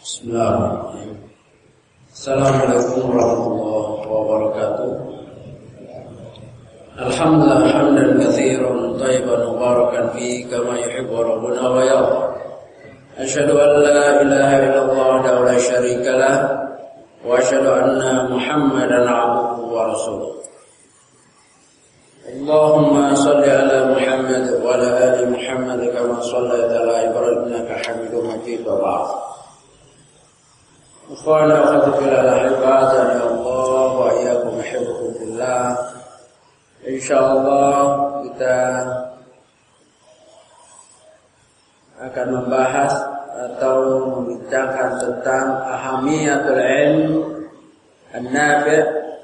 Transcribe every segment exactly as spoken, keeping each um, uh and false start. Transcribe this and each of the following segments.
Bismillahirrahmanirrahim. Assalamualaikum warahmatullahi wabarakatuh. Alhamdulillah hamdan katsiran thayyiban mubarakan fi kama yuhibbu rabbuna wa yarda. Asyhadu an la ilaha illallah wa la syarika lah wa asyhadu anna Muhammadan abduhu wa rasuluh. Allahumma salli ala Muhammad wa ala ali Muhammad kama shallaita ala Ibrahim innaka Hamidum Majid wa ba'd. Ikhwan akhwat fillah al-ahibban ya Allah wa iyyakum uhibbukum fillah. Insyaallah kita akan membahas atau membincangkan tentang ahamiyatul ilm an-nafi',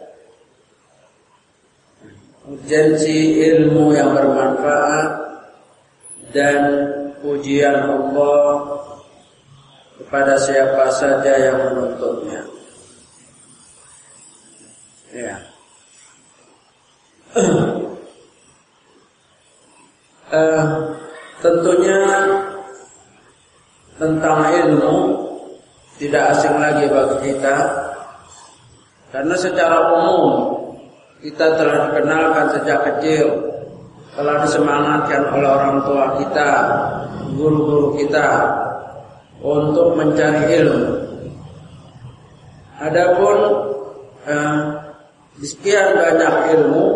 urgensi ilmu yang bermanfaat dan pujian Allah kepada siapa saja yang menuntutnya. Ya. uh, tentunya tentang ilmu tidak asing lagi bagi kita, karena secara umum kita telah dikenalkan sejak kecil, telah disemangatkan oleh orang tua kita, guru-guru kita untuk mencari ilmu. Adapun eh, di sekian banyak ilmu,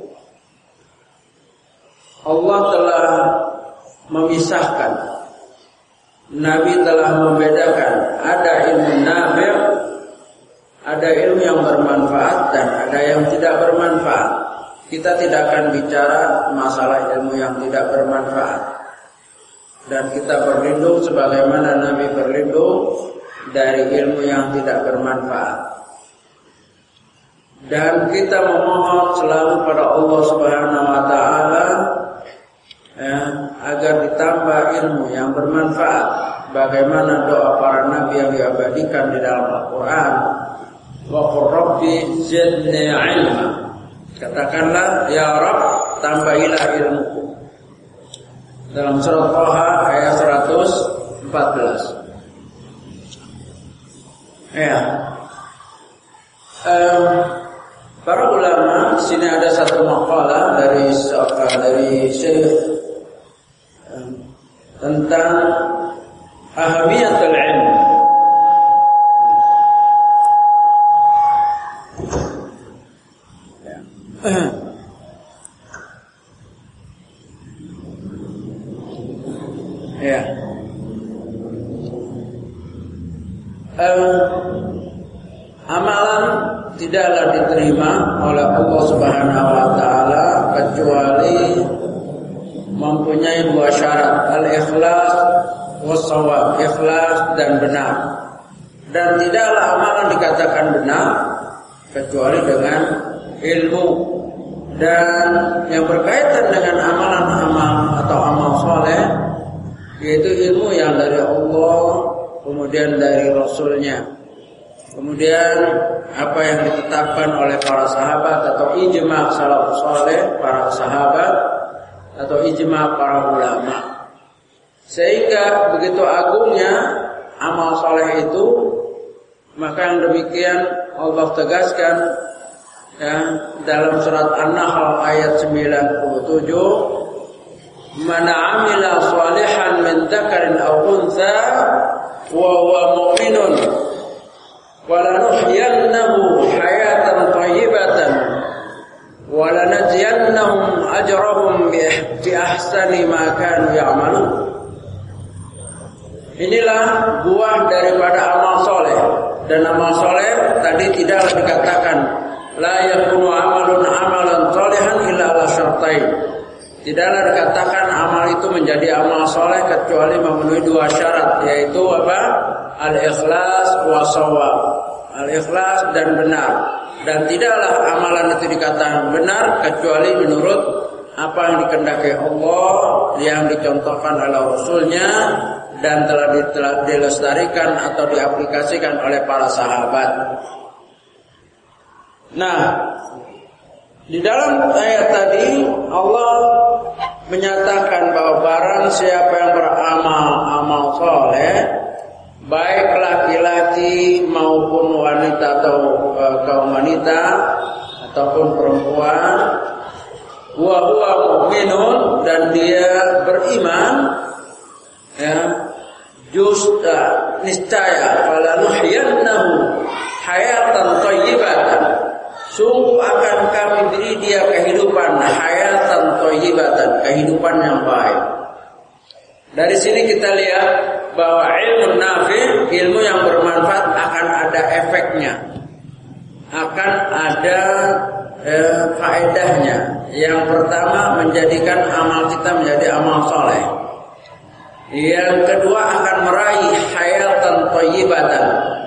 Allah telah memisahkan. Nabi telah membedakan, ada ilmu nafi', ada ilmu yang bermanfaat dan ada yang tidak bermanfaat. Kita tidak akan bicara masalah ilmu yang tidak bermanfaat. Dan kita berlindung sebagaimana Nabi berlindung dari ilmu yang tidak bermanfaat. Dan kita memohon selalu pada Allah Subhanahu wa taala ya, agar ditambah ilmu yang bermanfaat. Bagaimana doa para nabi yang diabadikan di dalam Al-Qur'an, wa qur rabbi zidni ilma. Katakanlah, ya Rabb, tambahilah ilmuku. Dalam surat Thaha ayat seratus empat belas. Ya. Um, para ulama, sini ada satu maqalah dari dari Syekh um, tentang ahamiyatul ilm. Ya. Ya. Um, amalan tidaklah diterima oleh Allah Subhanahu wa taala kecuali mempunyai dua syarat, al-ikhlas was-shawab, ikhlas dan benar. Dan tidaklah amalan dikatakan benar kecuali dengan ilmu. Dan yang berkaitan dengan amalan-amal atau amal soleh, yaitu ilmu yang dari Allah, kemudian dari Rasulnya, kemudian apa yang ditetapkan oleh para sahabat atau ijma' salafus saleh para sahabat atau ijma' para ulama. Sehingga begitu agungnya amal soleh itu, maka yang demikian Allah tegaskan ya, dalam surat An-Nahl ayat sembilan puluh tujuh, man 'amila shalihan min dzakarin aw untha wa huwa mu'minun wa lanuhyiyannahu hayatan thayyibatan wa lanajziyannahum ajrahum bi ahsani ma kanu ya'malun. Inilah buah daripada amal soleh. Dan amal soleh tadi tidaklah dikatakan la yakunu amalun amalan sholihan illa ala syartain. Tidaklah dikatakan amal itu menjadi amal soleh kecuali memenuhi dua syarat, yaitu apa? Al-ikhlas wa shawab. Al-ikhlas dan benar. Dan tidaklah amalan itu dikatakan benar kecuali menurut apa yang dikehendaki Allah, yang dicontohkan oleh Rasulnya, dan telah dilestarikan atau diaplikasikan oleh para sahabat. Nah, di dalam ayat tadi Allah menyatakan bahwa barang siapa yang beramal amal soleh, baik laki-laki maupun wanita atau uh, kaum wanita ataupun perempuan, wa huwa mu'minun, dan dia beriman, ya, justa niscaya fala nuhyiyannahu hayatan thayyibatan, sungguh akan kami beri dia kehidupan hayatan thayyibatan, kehidupan yang baik. Dari sini kita lihat bahwa ilmu nafi', ilmu yang bermanfaat, akan ada efeknya, akan ada eh, faedahnya. Yang pertama, menjadikan amal kita menjadi amal soleh. Yang kedua, akan meraih hayatan thayyibatan.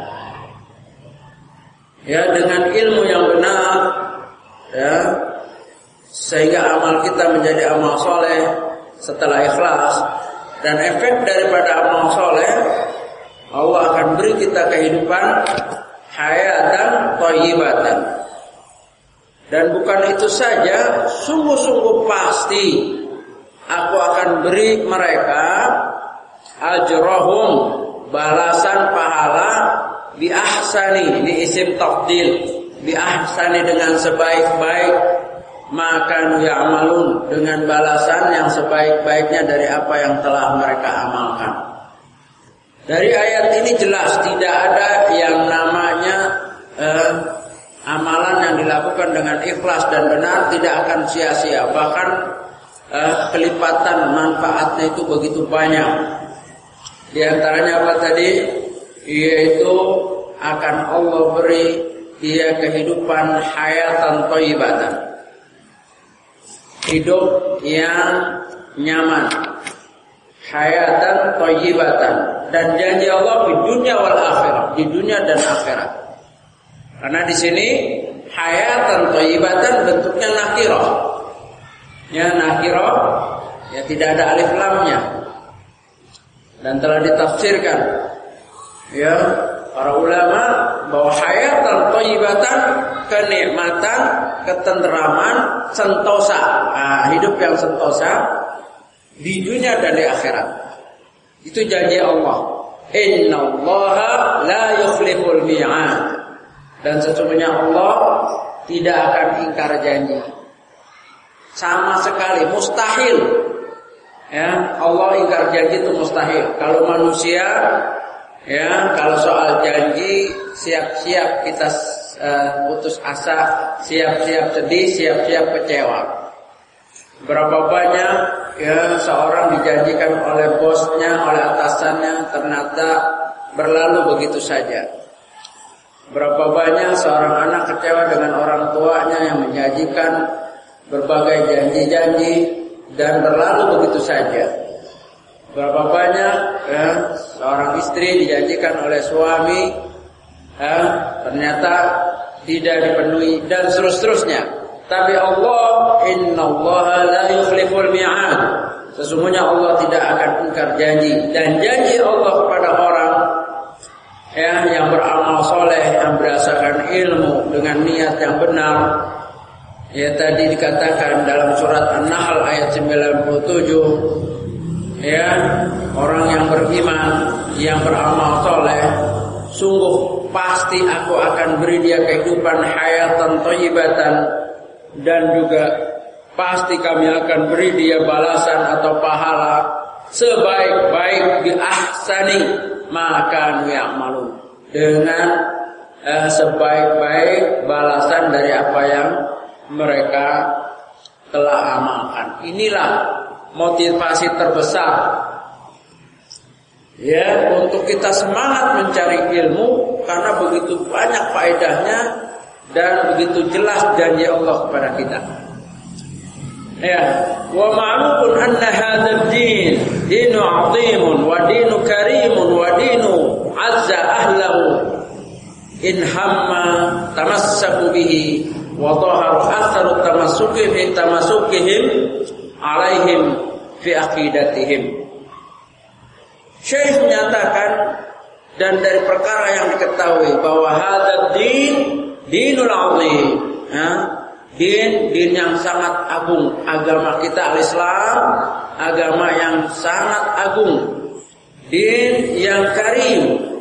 Ya, dengan ilmu yang benar, ya, sehingga amal kita menjadi amal soleh setelah ikhlas. Dan efek daripada amal soleh, Allah akan beri kita kehidupan hayatan thayyibatan. Dan bukan itu saja, sungguh-sungguh pasti aku akan beri mereka ajrahum, balasan pahala, bi ahsani, ini isim tafdil, bi ahsani, dengan sebaik-baik, maka ya'malun, dengan balasan yang sebaik-baiknya dari apa yang telah mereka amalkan. Dari ayat ini jelas tidak ada yang namanya eh, amalan yang dilakukan dengan ikhlas dan benar tidak akan sia-sia. Bahkan eh, kelipatan manfaatnya itu begitu banyak. Di antaranya apa tadi? Yaitu akan Allah beri dia kehidupan hayatan thayyibatan, hidup yang nyaman, hayatan thayyibatan, dan janji Allah di dunia wal akhirat, di dunia dan akhirat. Karena di sini hayatan thayyibatan bentuknya nakirah. Ya, nakirah, ya, tidak ada alif lamnya. Dan telah ditafsirkan, ya, para ulama, bahwa hayatan thayyibatan, kenikmatan, ketenteraman, sentosa, nah, hidup yang sentosa di dunia dan di akhirat. Itu janji Allah. Innallaha la yukhliful mi'ad. Dan sesungguhnya Allah tidak akan ingkar janji. Sama sekali mustahil. Ya, Allah ingkar janji itu mustahil. Kalau manusia, ya, kalau soal janji, siap-siap kita uh, putus asa, siap-siap sedih, siap-siap kecewa. Berapa banyak, ya, seorang dijanjikan oleh bosnya, oleh atasannya, ternyata berlalu begitu saja. Berapa banyak seorang anak kecewa dengan orang tuanya yang menjanjikan berbagai janji-janji dan berlalu begitu saja. Berapa banyak, ya, seorang istri dijanjikan oleh suami, ya, ternyata tidak dipenuhi, dan seterusnya. Tapi Allah, innallaha la yukhliful mi'ad, sesungguhnya Allah tidak akan ingkar janji. Dan janji Allah kepada orang, ya, yang beramal soleh, yang berdasarkan ilmu dengan niat yang benar, ya, tadi dikatakan dalam surat An-Nahl ayat sembilan puluh tujuh, ya, orang yang beriman, yang beramal soleh, sungguh pasti aku akan beri dia kehidupan hayatan thayyibatan, dan juga pasti kami akan beri dia balasan atau pahala sebaik-baik bi ahsani maka ya'malun, dengan eh, sebaik-baik balasan dari apa yang mereka telah amalkan. Inilah motivasi terbesar, ya, untuk kita semangat mencari ilmu, karena begitu banyak faedahnya dan begitu jelas janji Allah kepada kita. Ya, wa ma'lum anna hadzal din dinu 'azimun wa dinu karimun wa dinu 'azza ahlahu in hamma tamassaku bihi wa dhahara atharu tamassukihim tamassukihim alaihim fi aqidatihim. Syekh menyatakan, dan dari perkara yang diketahui bahwa hadzal din dinul 'azim, ya, din, din yang sangat agung. Agama kita al-Islam, agama yang sangat agung. Din yang karim,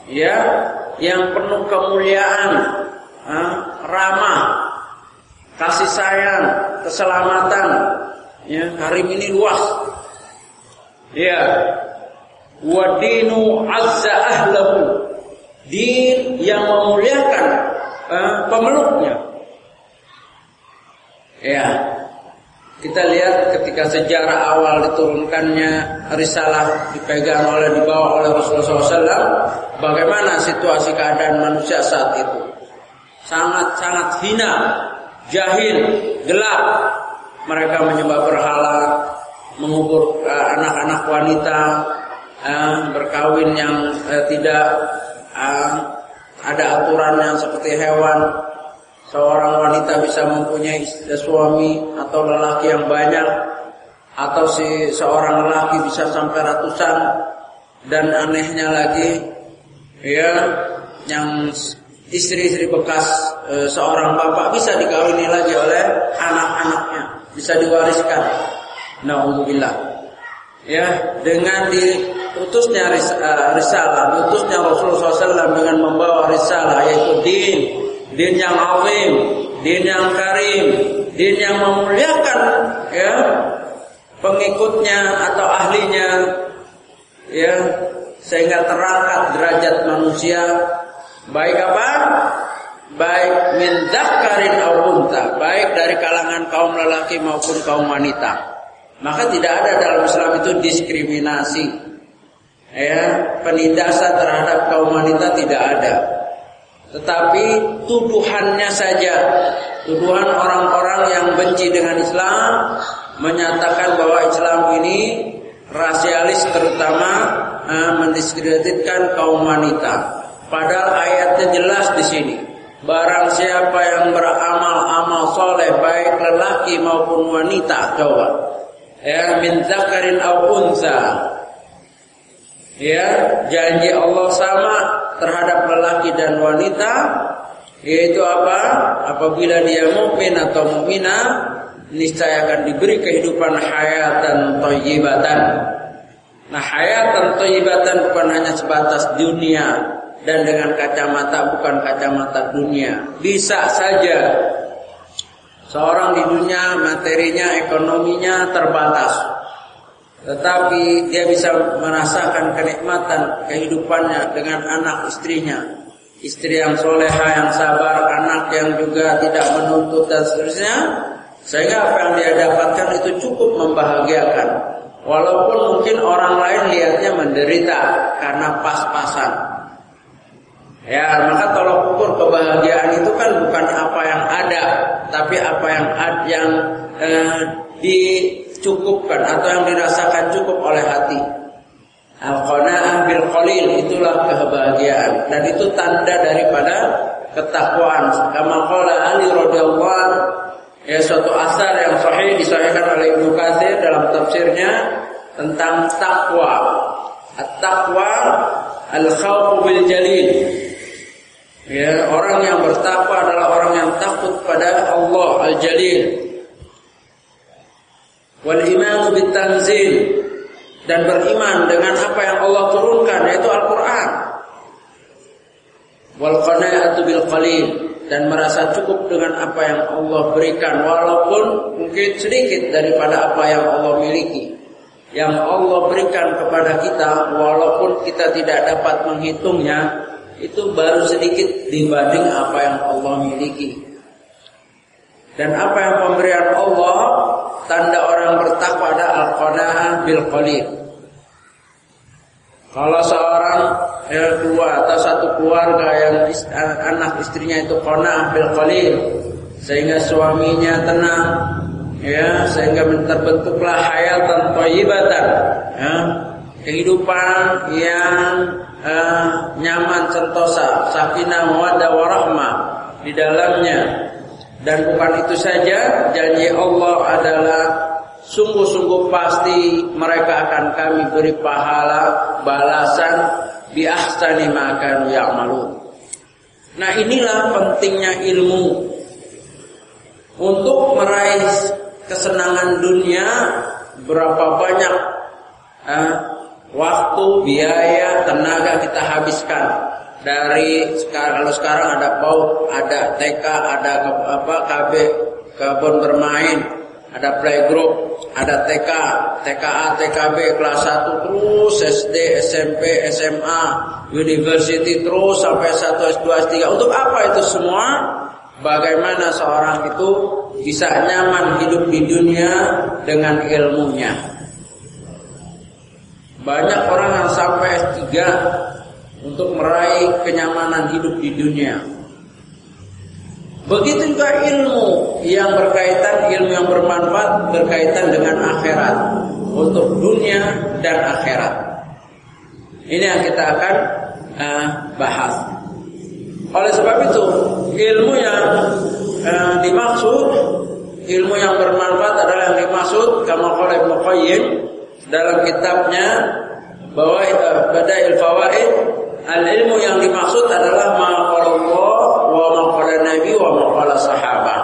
ya, yang penuh kemuliaan, eh, ramah, kasih sayang, keselamatan. Ya, harim ini luas. Ya, wa dinu azza ahlahu, din yang memuliakan eh, pemeluknya. Ya, kita lihat ketika sejarah awal diturunkannya risalah dipegang oleh dibawa oleh Rasulullah shallallahu alaihi wasallam, bagaimana situasi keadaan manusia saat itu? Sangat-sangat hina, jahil, gelap. Mereka menyembah berhala, mengubur uh, anak-anak wanita, uh, berkawin yang uh, tidak uh, ada aturannya seperti hewan. Seorang wanita bisa mempunyai suami atau lelaki yang banyak, atau si seorang lelaki bisa sampai ratusan. Dan anehnya lagi, ya, yang istri-istri bekas e, seorang bapak bisa dikawini lagi oleh anak-anaknya, bisa diwariskan. Nauzubillah. Ya, dengan diutusnya ris, uh, risalah, diutusnya Rasulullah shallallahu alaihi wasallam dengan membawa risalah, yaitu din. Din yang azim, din yang karim, din yang memuliakan, ya, pengikutnya atau ahlinya, ya, sehingga terangkat derajat manusia, baik apa? Baik min dzakarin aw untha, baik dari kalangan kaum lelaki maupun kaum wanita. Maka tidak ada dalam Islam itu diskriminasi, ya, penindasan terhadap kaum wanita tidak ada. Tetapi tuduhannya saja, tuduhan orang-orang yang benci dengan Islam, menyatakan bahwa Islam ini rasialis, terutama eh, mendiskreditkan kaum wanita. Padahal ayatnya jelas di sini. Barang siapa yang beramal-amal soleh, baik lelaki maupun wanita, coba, ya, min dzakarin aw untha, ya, janji Allah sama terhadap lelaki dan wanita, yaitu apa? Apabila dia mukmin atau mukminah, niscaya akan diberi kehidupan hayatan thayyibatan. Nah, hayatan thayyibatan bukan hanya sebatas dunia dan dengan kacamata, bukan kacamata dunia. Bisa saja seorang di dunia materinya, ekonominya terbatas, tetapi dia bisa merasakan kenikmatan kehidupannya dengan anak istrinya, istri yang soleha, yang sabar, anak yang juga tidak menuntut dan seterusnya, sehingga apa yang dia dapatkan itu cukup membahagiakan, walaupun mungkin orang lain lihatnya menderita karena pas-pasan. Ya, maka tolok ukur kebahagiaan itu kan bukan apa yang ada, tapi apa yang ada, yang eh, dicukupkan atau yang dirasakan cukup oleh hati. Al-qanaah bil qalil, itulah kebahagiaan, dan itu tanda daripada ketakwaan. Kama qala Ali radhiyallahu anhu, ya, suatu asar yang sahih disahihkan oleh Ibnu Katsir dalam tafsirnya tentang takwa. At-taqwa al-khawfu bil jalil. Ya, orang yang bertakwa adalah orang yang takut pada Allah Al-Jalil. Wal iman bit tanzil, dan beriman dengan apa yang Allah turunkan, yaitu Al-Qur'an. Wal qanaa'atu bil qalil, dan merasa cukup dengan apa yang Allah berikan, walaupun mungkin sedikit daripada apa yang Allah miliki. Yang Allah berikan kepada kita, walaupun kita tidak dapat menghitungnya, itu baru sedikit dibanding apa yang Allah miliki. Dan apa yang pemberian Allah, tanda orang bertakwa ada al-qanaah bil qalil. Kalau seorang ya, dua atau satu keluarga yang is, anak istrinya itu qanaah bil qalil, sehingga suaminya tenang, ya, sehingga terbentuklah hayatan thayyibatan, ya, kehidupan yang Uh, nyaman, sentosa, sakinah, mawaddah, warahmah di dalamnya. Dan bukan itu saja, janji Allah adalah sungguh-sungguh pasti mereka akan kami beri pahala balasan bi ahsani ma kanu ya'malun. Nah, inilah pentingnya ilmu untuk meraih kesenangan dunia. Berapa banyak uh, waktu, biaya, tenaga kita habiskan. Dari sekarang, kalau sekarang ada P A U D, ada T K, ada apa K B, kebun bermain, ada playgroup, ada T K, T K A, T K B kelas satu terus S D, S M P, S M A, university terus sampai satu, S dua, S tiga. Untuk apa itu semua? Bagaimana seorang itu bisa nyaman hidup di dunia dengan ilmunya. Banyak orang yang sampai S tiga untuk meraih kenyamanan hidup di dunia. Begitu juga ilmu yang berkaitan, ilmu yang bermanfaat berkaitan dengan akhirat, untuk dunia dan akhirat. Ini yang kita akan uh, bahas. Oleh sebab itu, ilmu yang uh, dimaksud, ilmu yang bermanfaat adalah yang dimaksud kama qala Ibnu Qayyim dalam kitabnya bahwa uh, Badail Fawaid, al-ilmu yang dimaksud adalah ma qala Allah wa ma qala Nabi wa ma qala sahabat.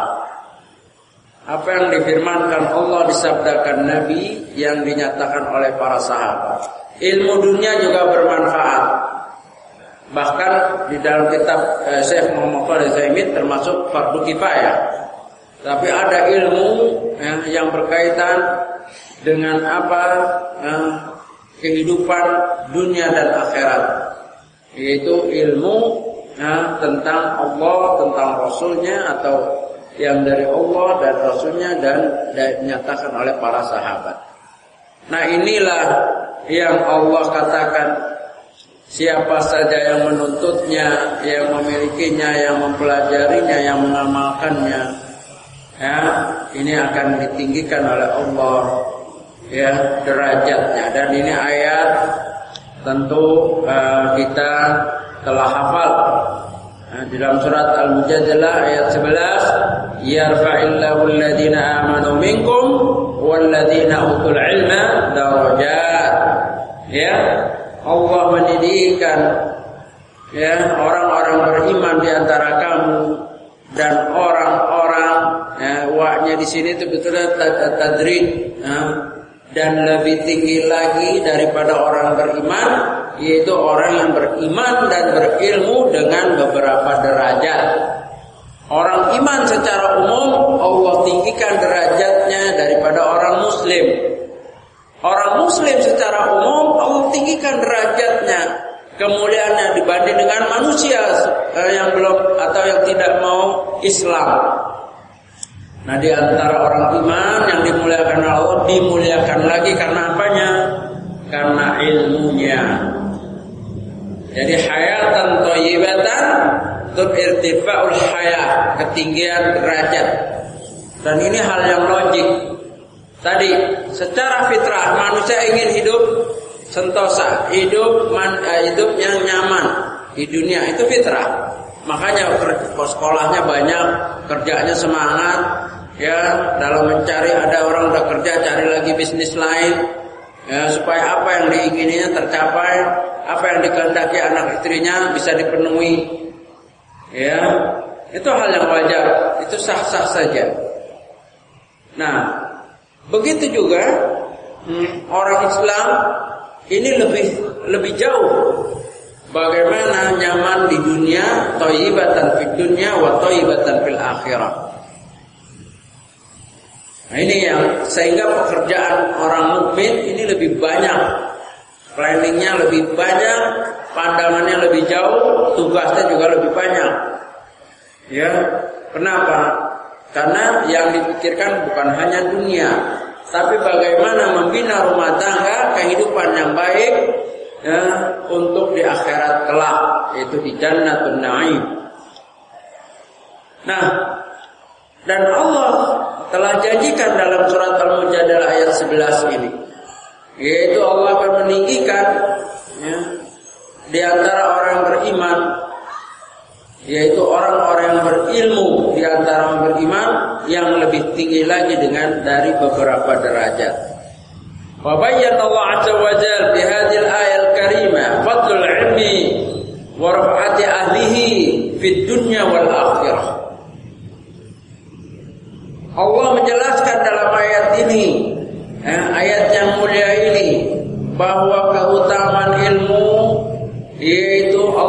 Apa yang difirmankan Allah, disabdakan Nabi, yang dinyatakan oleh para sahabat. Ilmu dunia juga bermanfaat. Bahkan di dalam kitab eh, Syekh Muhammad Shalih Al-Utsaimin termasuk fardu kifayah. Tapi ada ilmu eh, yang berkaitan dengan apa eh, kehidupan dunia dan akhirat, yaitu ilmu eh, tentang Allah, tentang Rasulnya, atau yang dari Allah dan Rasulnya dan dinyatakan oleh para sahabat. Nah, inilah yang Allah katakan, siapa saja yang menuntutnya, yang memilikinya, yang mempelajarinya, yang mengamalkannya, ya, ini akan ditinggikan oleh Allah, ya, derajatnya. Dan ini ayat tentu uh, kita telah hafal. Nah, di dalam surat Al-Mujadalah ayat sebelas, yarfa'illahu alladhina amanu minkum walladhina utul ilma darajat. Ya, Allah mendidikan, ya, orang-orang beriman di antara kamu dan orang-orang, ya, wa-nya di sini itu betulnya tadrid, ya, dan lebih tinggi lagi daripada orang beriman, yaitu orang yang beriman dan berilmu dengan beberapa derajat. Orang iman secara umum Allah tinggikan derajatnya daripada orang muslim. Orang muslim secara umum Allah tinggikan derajatnya, kemuliaannya dibanding dengan manusia yang belum atau yang tidak mau Islam. Nah, di antara orang iman yang dimuliakan Allah, dimuliakan lagi karena apanya? Karena ilmunya. Jadi hayatan thayyibatan irtifa'ul hayat, ketinggian derajat. Dan ini hal yang logik. Tadi secara fitrah manusia ingin hidup sentosa, hidup man, hidup yang nyaman di dunia, itu fitrah. Makanya sekolahnya banyak, kerjanya semangat, ya, dalam mencari, ada orang udah kerja cari lagi bisnis lain, ya, supaya apa yang diingininya tercapai, apa yang dikehendaki anak istrinya bisa dipenuhi. Ya, itu hal yang wajar, itu sah-sah saja. Nah, begitu juga hmm, orang Islam ini lebih lebih jauh. Bagaimana nyaman di dunia, thayyibatan fid dunya wa thayyibatan fil akhirah. Nah, ini yang sehingga pekerjaan orang mukmin ini lebih banyak, planningnya lebih banyak, pandangannya lebih jauh, tugasnya juga lebih banyak. Ya, kenapa? Karena yang dipikirkan bukan hanya dunia, tapi bagaimana membina rumah tangga, kehidupan yang baik, ya, untuk di akhirat kelak, yaitu di Jannatun Na'im. Nah, dan Allah telah janjikan dalam surat Al-Mujadalah ayat sebelas ini, yaitu Allah akan meninggikan, ya, di antara orang beriman, yaitu orang-orang yang berilmu di antara orang beriman, yang lebih tinggi lagi dengan dari beberapa derajat. Wa bayyana Allah 'azza wa jalla bi hadhihi al-ayah al-karimah fadlul 'ilmi wa raf'ati ahlihi fid dunya wal akhirah. Allah menjelaskan dalam ayat ini, eh, ayat yang mulia ini, bahwa keutamaan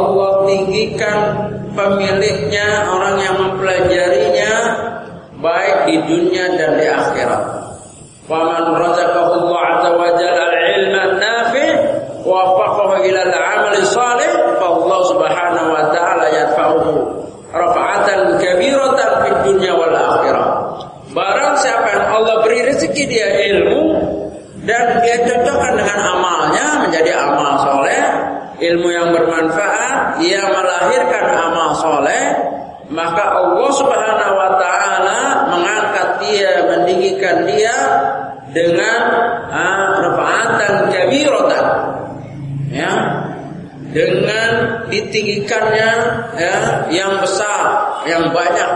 Allah tinggikan pemiliknya, orang yang mempelajarinya, baik di dunia dan di akhirat. Faman razaqahu Allah azza wa jalla al-ilma an-nafi' wa waffaqahu ila al-'amali shalih, fa Allah subhanahu wa ta'ala yadfa'uhu rafa'atan kabiratan fid dunya wal akhirah. Barang siapa yang Allah beri rezeki dia ilmu dan dia cocokkan dengan amalnya menjadi amal soleh, ilmu yang bermanfaat, ia melahirkan amal soleh, maka Allah subhanahu wa ta'ala mengangkat dia, meninggikan dia dengan rafa'atan kabiratan, ya, dengan ditinggikannya, ya, yang besar, yang banyak,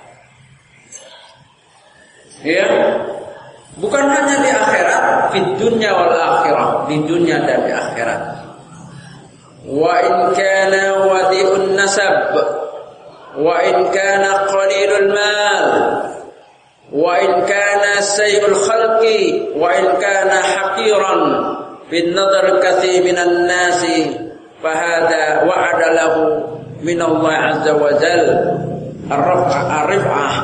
ya, bukan hanya di akhirat, di dunia wal akhirah, di dunia dan di akhirat. Wa in kana wadi'un nasab, wa in kana qalilul mal, wa in kana sayyul khalqi, wa in kana haqiran bin nadar katsir minan nasi, fahada wa'ada lahu min Allah azza wa jalla ar-raf'ah.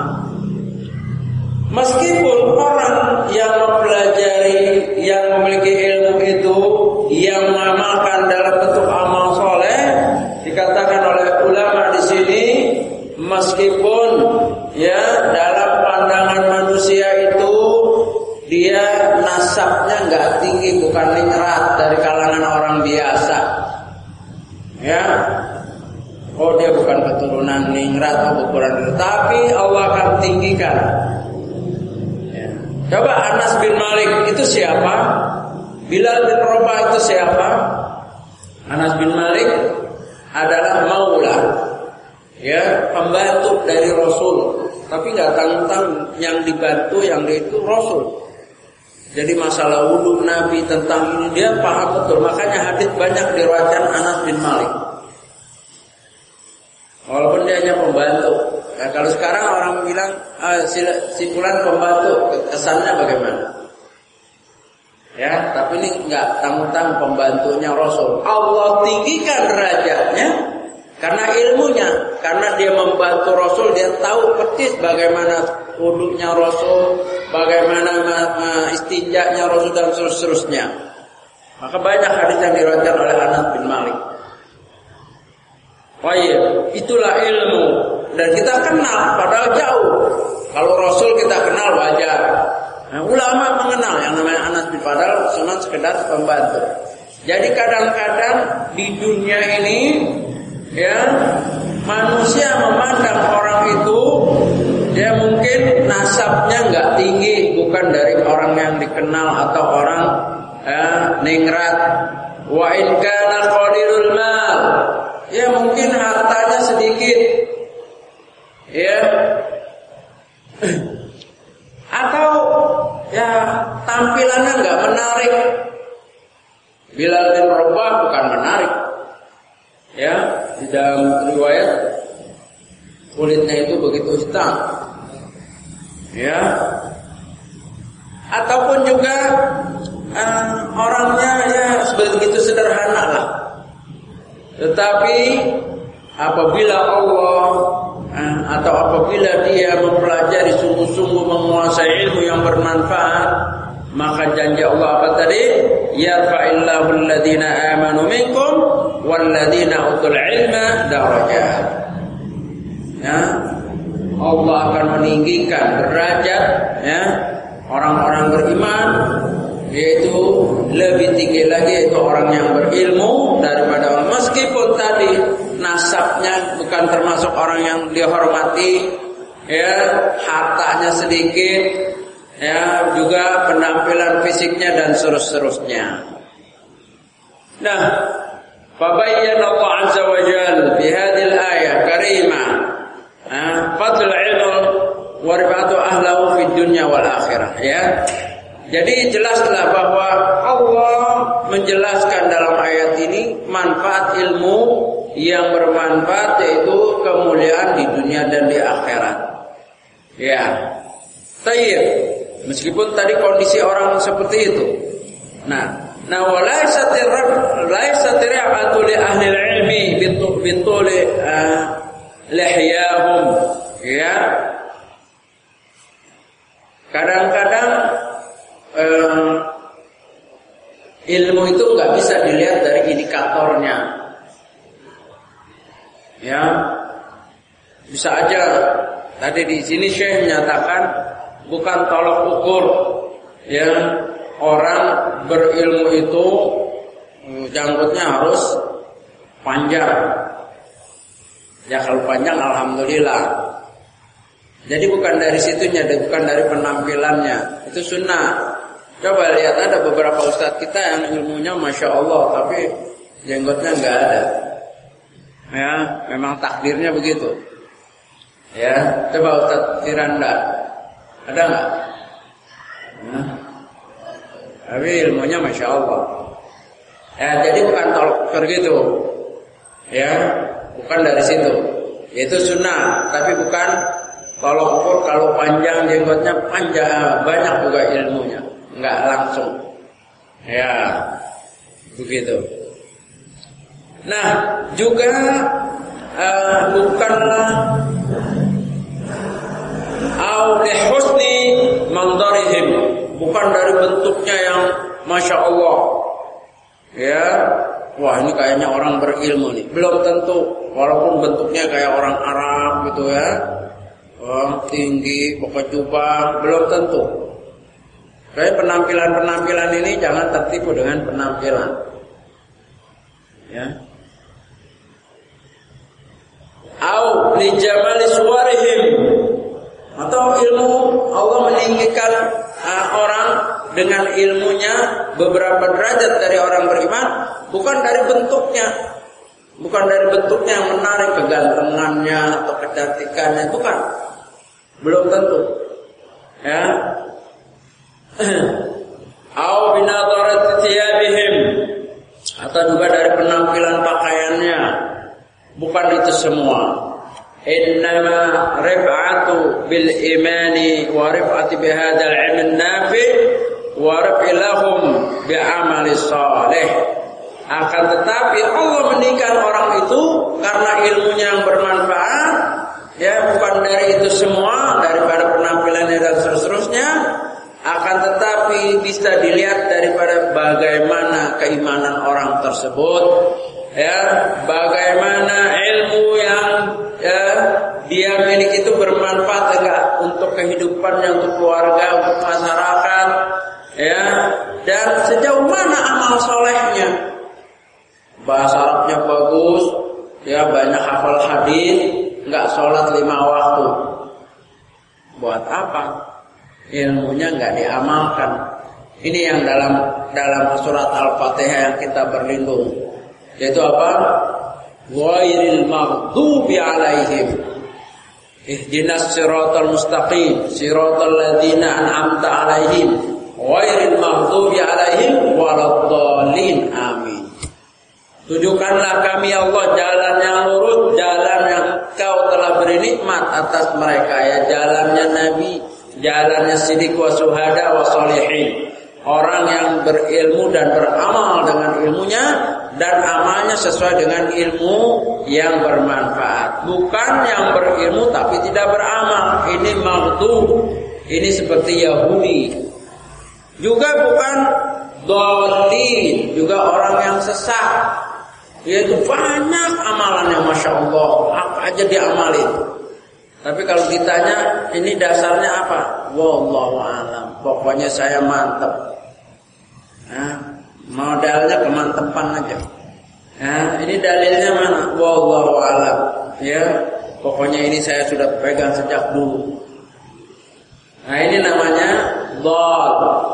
Meskipun orang yang mempelajari, yang memiliki ilmu itu, yang mengamalkan dalam bentuk amal soleh, dikatakan oleh ulama di sini, meskipun ya dalam pandangan manusia itu dia nasabnya nggak tinggi, bukan ningrat dari kalangan orang biasa, ya. Oh, dia bukan keturunan ningrat atau keturunan, tapi Allah akan tinggikan. Coba Anas bin Malik itu siapa? Bilal bin Rabah itu siapa? Anas bin Malik adalah maula, ya, pembantu dari Rasul. Tapi nggak tanggung-tanggung, yang dibantu yang itu Rasul. Jadi masalah wudhu Nabi tentang ini dia paham betul. Makanya hadis banyak diriwayatkan Anas bin Malik. Walaupun dia hanya pembantu. Nah, kalau sekarang orang bilang ah, si fulan pembantu, kesannya bagaimana? Ya, tapi ini enggak, tanggung-tanggung pembantunya Rasul. Allah tinggikan derajatnya karena ilmunya, karena dia membantu Rasul, dia tahu persis bagaimana wudunya Rasul, bagaimana istinjanya Rasul dan seterusnya. Maka banyak hadis yang diriwayatkan oleh Anas bin Malik. Oh iya, itulah ilmu. Dan kita kenal, padahal jauh. Kalau Rasul kita kenal wajar. Nah, ulama mengenal yang namanya Anas bin, padahal cuma sekedar pembantu. Jadi kadang-kadang di dunia ini, ya, manusia memandang orang itu, dia mungkin nasabnya nggak tinggi, bukan dari orang yang dikenal atau orang ya, ningrat. Wa in kana qalilul mal, ya mungkin hartanya sedikit, ya, atau ya tampilannya nggak menarik. Bilal bin Rabah bukan menarik, ya, di dalam riwayat kulitnya itu begitu hitam, ya, ataupun juga uh, orangnya ya begitu sederhana lah. Tetapi apabila Allah eh, atau apabila dia mempelajari sungguh-sungguh menguasai ilmu yang bermanfaat, maka janji Allah apa tadi? Yarfa'illahu alladhina amanu minkum walladhina utul ilma darajat. Ya, Allah akan meninggikan derajat, ya, orang-orang beriman, yaitu lebih tinggi lagi, yaitu orang yang berilmu daripada orang, meskipun tadi nasabnya bukan termasuk orang yang dihormati, ya, hartanya sedikit, ya, juga penampilan fisiknya dan seterusnya. Nah, fabayyana Allah azza wa jalla bi hadhil ayah karimah fadl ilm wa rifatu ahlahu fid dunya wal akhirah, ya. Jadi jelaslah bahwa Allah menjelaskan dalam ayat ini manfaat ilmu yang bermanfaat, yaitu kemuliaan di dunia dan di akhirat. Ya. Tayyib. Meskipun tadi kondisi orang seperti itu. Nah, Nah, walaysat laysat ri'atu li ahli ilmi bitul uh, lihyahum, ya. Kadang-kadang um, ilmu itu nggak bisa dilihat dari indikatornya, ya. Bisa aja tadi di sini Syekh menyatakan bukan tolok ukur, ya. Orang berilmu itu janggutnya harus panjang. Ya kalau panjang alhamdulillah. Jadi bukan dari situnya, bukan dari penampilannya. Itu sunnah. Coba lihat ada beberapa ustadz kita yang ilmunya masya Allah, tapi jenggotnya nggak ada. Ya, memang takdirnya begitu. Ya, coba Ustadz Firanda, ada nggak? Nah. Tapi ilmunya masya Allah. Ya, jadi bukan tolok begitu, ya, bukan dari situ. Itu sunnah, tapi bukan tolok ukur. Kalau panjang jenggotnya panjang, banyak juga ilmunya, nggak langsung. Ya, begitu. Nah, juga uh, bukanlah au li husni mandarihim, bukan dari bentuknya yang masya Allah, ya, wah ini kayaknya orang berilmu nih, belum tentu, walaupun bentuknya kayak orang Arab gitu ya, oh, tinggi, pakai jubah, belum tentu. Kayak penampilan-penampilan ini jangan tertipu dengan penampilan, ya. Au li jamali suwarihim, atau ilmu Allah meninggikan uh, orang dengan ilmunya beberapa derajat dari orang beriman, bukan dari bentuknya, bukan dari bentuknya yang menarik, kegantengannya atau kecantikannya, bukan, belum tentu, ya. Au binadharati thiyabihim, atau juga dari penampilan pakaiannya, bukan itu semua. Innama rif'atu bil imani wa rif'ati bihadzal ilmin nafi wa rif'ilahum bi'amali salih. Akan tetapi Allah meninggikan orang itu karena ilmunya yang bermanfaat, ya, bukan dari itu semua, daripada penampilannya dan seterusnya. Akan tetapi bisa dilihat daripada bagaimana keimanan orang tersebut, ya, bagaimana ilmu yang ya, dia miliki itu bermanfaat enggak untuk kehidupannya, untuk keluarga, untuk masyarakat, ya, dan sejauh mana amal solehnya. Bahasa Arabnya bagus, ya, banyak hafal hadis, enggak sholat lima waktu. Buat apa? Ilmunya enggak diamalkan. Ini yang dalam dalam surat Al-Fatihah yang kita berlindung. Yaitu apa? Ghairil maghdubi alaihim ihdinas siratal mustaqim siratal ladzina an'amta alaihim ghairil maghdubi alaihim waladdallin. Amin. Tunjukkanlah kami Allah jalan yang lurus, jalan yang Kau telah beri nikmat atas mereka, ya, jalannya Nabi, jalannya siddiq wa syuhada wa sholihin, orang yang berilmu dan beramal dengan ilmunya, dan amalnya sesuai dengan ilmu yang bermanfaat. Bukan yang berilmu tapi tidak beramal. Ini maghdub, ini seperti Yahudi. Juga bukan dhalin, juga orang yang sesat. Yaitu banyak amalannya, masya Allah, apa aja diamalin. Tapi kalau ditanya ini dasarnya apa? Wallahu a'lam. Pokoknya saya mantep. Nah, modalnya kemantepan aja. Nah, ini dalilnya mana? Wallahu a'lam. Ya, pokoknya ini saya sudah pegang sejak dulu. Nah, ini namanya dhal.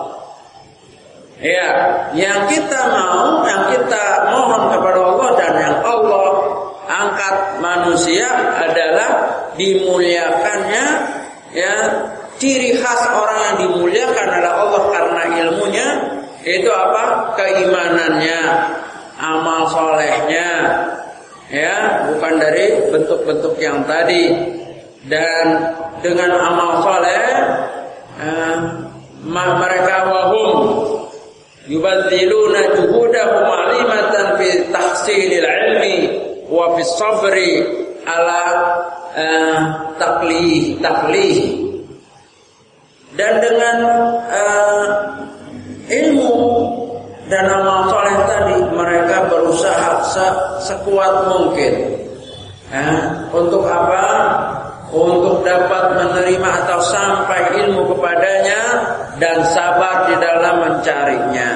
Ya, yang kita mau, yang kita mohon kepada Allah dan yang Allah angkat manusia adalah dimuliakannya, ya, ciri khas orang yang dimuliakan adalah Allah karena ilmunya. Itu apa? Keimanannya, amal solehnya, ya, bukan dari bentuk-bentuk yang tadi. Dan dengan amal soleh, eh, mereka wahum, yubadziluna juhudahum alimatan fi tahsilil ilmi wa fi sabri ala uh, taklih taklih. Dan dengan uh, ilmu dan amal soleh tadi mereka berusaha se- sekuat mungkin. Eh, untuk apa? Untuk dapat menerima atau sampai ilmu kepadanya dan sabar di dalam mencarinya.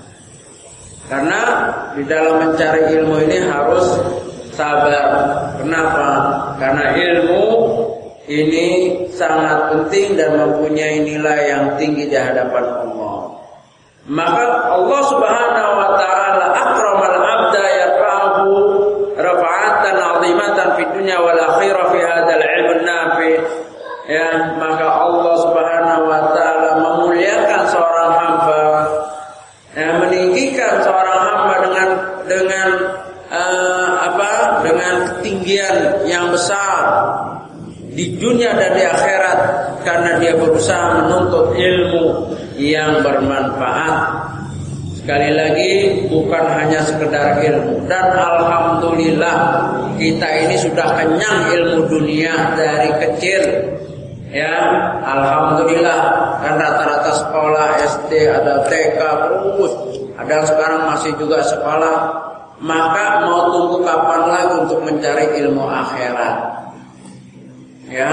Karena di dalam mencari ilmu ini harus sabar. Kenapa? Karena ilmu ini sangat penting dan mempunyai nilai yang tinggi di hadapan Allah. Maka Allah Subhanahu wa taala akramal abda yarfa'uhu rafa'atan 'azimatan fid dunya wal akhirah fi hadzal 'ilm nafi. Ya, maka Allah Subhanahu wa taala memuliakan seorang hamba, ya, meninggikan seorang hamba dengan dengan uh, apa? Dengan ketinggian yang besar di dunia dan di akhirat karena dia berusaha menuntut ilmu yang bermanfaat. Sekali lagi bukan hanya sekedar ilmu. Dan alhamdulillah kita ini sudah kenyang ilmu dunia dari kecil. Ya, alhamdulillah. Kan rata-rata sekolah S D ada T K terus, ada sekarang masih juga sekolah. Maka mau tunggu kapan lagi untuk mencari ilmu akhirat? Ya,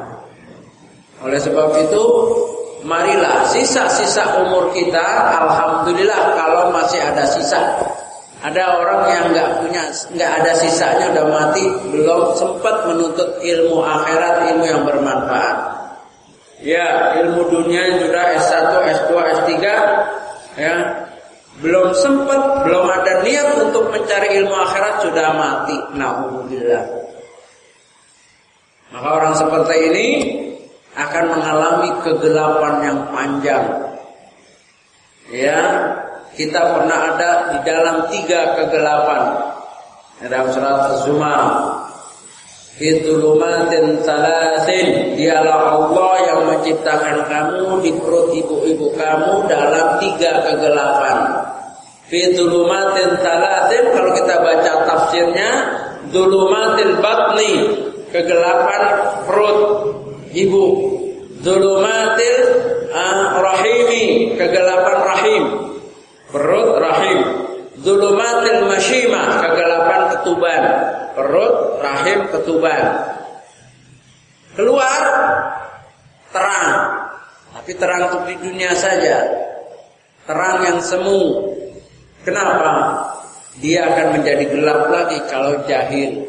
oleh sebab itu marilah sisa-sisa umur kita, alhamdulillah kalau masih ada sisa. Ada orang yang nggak punya, nggak ada sisanya, udah mati, belum sempat menuntut ilmu akhirat, ilmu yang bermanfaat. Ya, ilmu dunia sudah S satu, S dua, S tiga, ya, belum sempat, belum ada niat untuk mencari ilmu akhirat sudah mati. Na'udzubillah. Maka orang seperti ini akan mengalami kegelapan yang panjang. Ya, kita pernah ada di dalam tiga kegelapan. Dalam surat Az-Zumar, fi dzulumatin salasin, dialah Allah yang menciptakan kamu di perut ibu-ibu kamu dalam tiga kegelapan. Fi dzulumatin salasin, kalau kita baca tafsirnya, dzulumatil batni, kegelapan perut ibu, dzulumatil uh, rahimi, kegelapan rahim, perut rahim, dzulumatil mashimah, kegelapan ketuban, perut rahim ketuban. Keluar terang, tapi terang untuk di dunia saja, terang yang semu. Kenapa? Dia akan menjadi gelap lagi kalau jahil.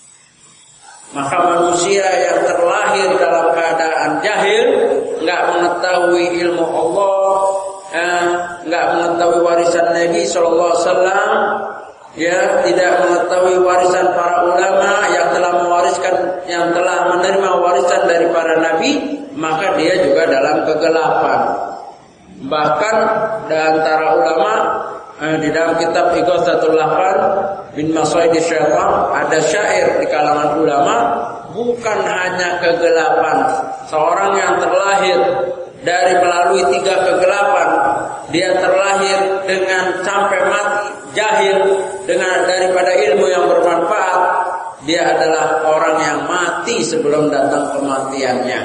Maka manusia yang terlahir dalam keadaan jahil, nggak mengetahui ilmu Allah, eh, nggak mengetahui warisan Nabi Shallallahu Alaihi Wasallam, ya, tidak mengetahui warisan para ulama yang telah mewariskan, yang telah menerima warisan dari para nabi, maka dia juga dalam kegelapan. Bahkan di antara ulama, eh, di dalam kitab Ighatsatul Lahfan bin Masaidi Syaitan, ada syair di kalangan ulama, bukan hanya kegelapan. Seorang yang terlahir dari melalui tiga kegelapan, dia terlahir dengan sampai mati jahil, dengan daripada ilmu yang bermanfaat, dia adalah orang yang mati sebelum datang kematiannya.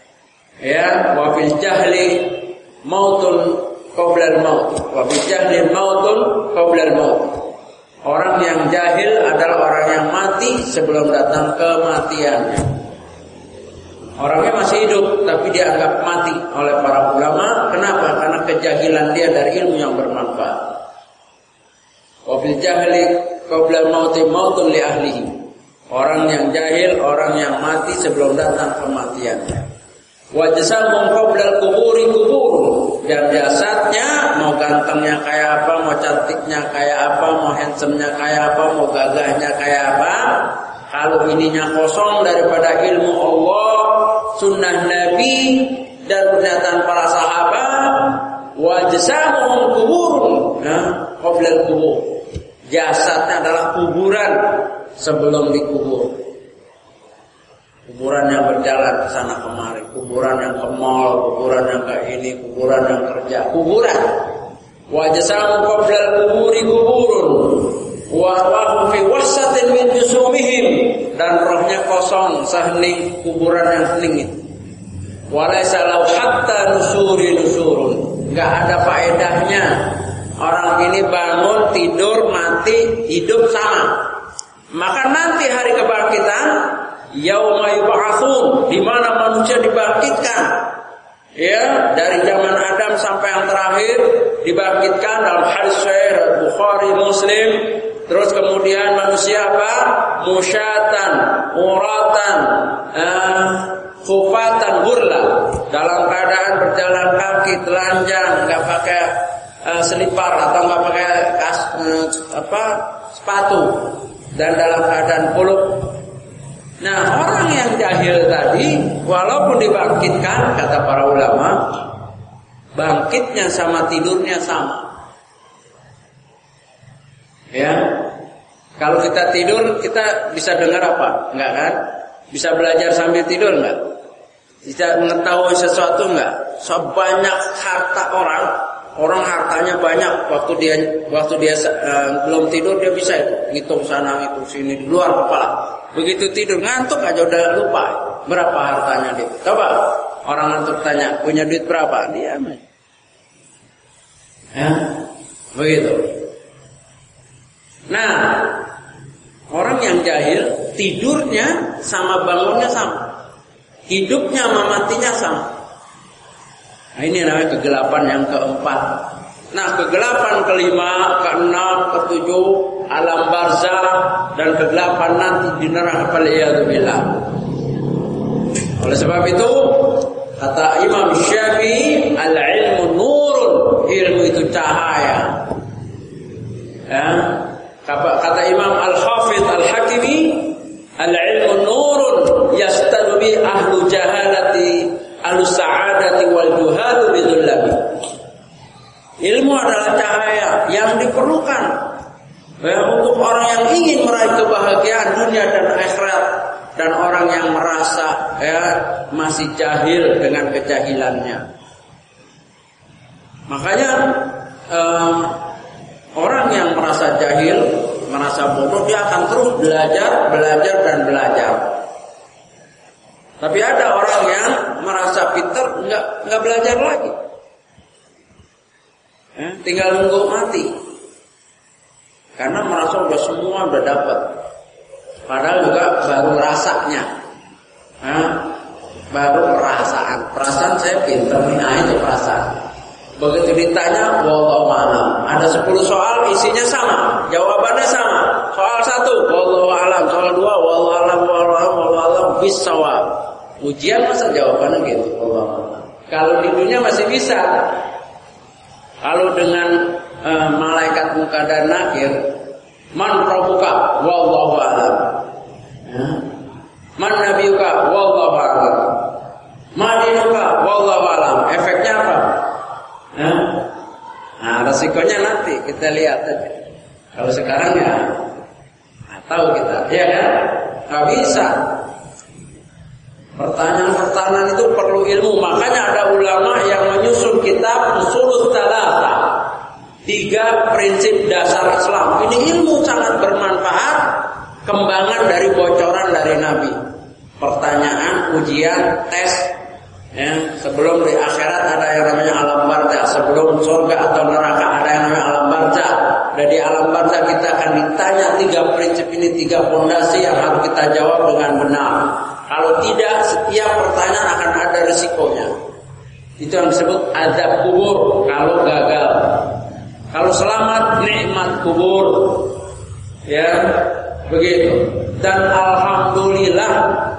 Ya, wa bil jahli mautun qablal maut, wa bil jahli mautun qablal maut. Orang yang jahil adalah orang yang mati sebelum datang kematiannya. Orangnya masih hidup tapi dianggap mati oleh para ulama. Kenapa? Karena kejahilan dia dari ilmu yang bermanfaat. Wa bil jahli qablal mauti mautun li ahlihi. Orang yang jahil, orang yang mati sebelum datang kematiannya. Wa jasamun qablal quburi kubur. Dan jasadnya, mau gantengnya kayak apa, mau cantiknya kayak apa, mau handsome-nya kayak apa, mau gagahnya kayak apa, kalau ininya kosong daripada ilmu Allah, sunnah Nabi, dan pernyataan para sahabat, wa jasamuhum kuburun, nah, qablal kubur. Jasadnya adalah kuburan sebelum dikubur. Kuburan yang berjalan ke sana kemari, kuburan yang ke mall, kuburan yang ke ini, kuburan yang kerja, kuburan. Wa jasamu qabla al-quburi quburun wa arwahu fi wahsatin min jusumihim, dan rohnya kosong sehening kuburan yang hening itu. Wa laysa lahu hatta nusuri nusurun, enggak ada faedahnya orang ini bangun, tidur, mati, hidup sama. Maka nanti hari kebangkitan, yauma yub'atsun, di mana manusia dibangkitkan. Ya, dari zaman Adam sampai yang terakhir dibangkitkan dalam hadis sahih Bukhari Muslim. Terus kemudian manusia apa? Musyatan, uratan, uh, khufatan, gurla, dalam keadaan berjalan kaki, telanjang, enggak pakai uh, selipar atau enggak pakai kas, uh, apa? sepatu, dan dalam keadaan puluk. Nah, orang yang jahil tadi, walaupun dibangkitkan, kata para ulama, bangkitnya sama tidurnya sama. Ya, kalau kita tidur, kita bisa dengar apa? Enggak kan? Bisa belajar sambil tidur enggak? Bisa mengetahui sesuatu enggak? Sebanyak harta orang, orang hartanya banyak, waktu dia waktu dia uh, belum tidur dia bisa itu ngitung sana ngitung sini di luar kepala. Begitu tidur ngantuk aja udah lupa berapa hartanya dia. Coba orang ngantuk tanya, punya duit berapa? Dia ya, begitu. Nah, orang yang jahil tidurnya sama bangunnya sama, hidupnya sama matinya sama. Nah, ini namanya kegelapan yang keempat. Nah, kegelapan kelima, keenam, ketujuh, alam barzah, dan kegelapan nanti di neraka, waliyadzubillah. Oleh sebab itu, kata Imam Syafi'i, al-ilmu nurun, ilmu itu cahaya. Ya, kata Imam Al-Hafidh Al-Hakimi, al-ilmu nurun yastadu bi ahlu jahalati ahlu sa'adati wal juhalu bidhullabi. Ilmu adalah cahaya yang diperlukan ya, untuk orang yang ingin meraih kebahagiaan dunia dan akhirat, dan orang yang merasa ya masih jahil dengan kejahilannya. Makanya um, orang yang merasa jahil, merasa bodoh, dia akan terus belajar, belajar dan belajar. Tapi ada orang yang merasa pintar, nggak nggak belajar lagi. Ya, tinggal nunggu mati. Karena merasa udah semua udah dapat. Padahal juga baru rasanya. Ya, baru perasaan. Perasaan saya pintar nih, nah itu perasaan. Begitu ditanya, wallahu a'lam. Ada sepuluh soal isinya sama, jawabannya sama. Soal satu, wallahu a'lam. Soal dua, wallahu a'lam, wallahu a'lam, wallahu a'lam bis-shawab. Ujian masa jawabannya gitu, wallahu a'lam. Kalau di dunia masih bisa. Kalau dengan uh, malaikat muka dan nakir, man rabbuka wallahu a'lam. Ya. Man nabiyuka wallahu a'lam. Ma dinuka wallahu a'lam. Efeknya apa? Ya. Nah, resikonya nanti kita lihat aja. Kalau sekarang ya nah, tahu kita, ya kan? Nggak bisa. Pertanyaan-pertanyaan itu perlu ilmu. Makanya ada ulama yang menyusun kitab Ushulus Tsalatsa, tiga prinsip dasar Islam. Ini ilmu sangat bermanfaat, kembangan dari bocoran dari Nabi. Pertanyaan, ujian, tes. Ya, sebelum di akhirat ada yang namanya alam barzah, sebelum surga atau neraka ada yang namanya alam barzah. Dan di alam barzah kita akan ditanya tiga prinsip ini, tiga fondasi yang harus kita jawab dengan benar. Kalau tidak, setiap pertanyaan akan ada risikonya. Itu yang disebut azab kubur kalau gagal. Kalau selamat, nikmat kubur. Ya, begitu. Dan alhamdulillah,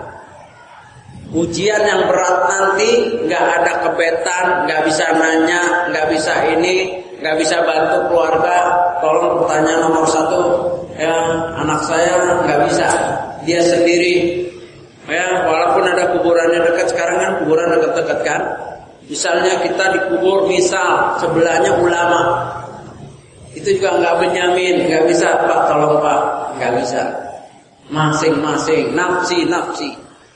ujian yang berat nanti nggak ada kebetan, nggak bisa nanya, nggak bisa ini, nggak bisa bantu keluarga. Tolong pertanyaan nomor satu, ya anak saya nggak bisa, dia sendiri. Ya, walaupun ada kuburannya dekat, sekarang kan kuburan dekat-dekat kan. Misalnya kita dikubur, misal sebelahnya ulama, itu juga nggak menjamin, nggak bisa Pak, tolong Pak, nggak bisa. Masing-masing, nafsi-nafsi.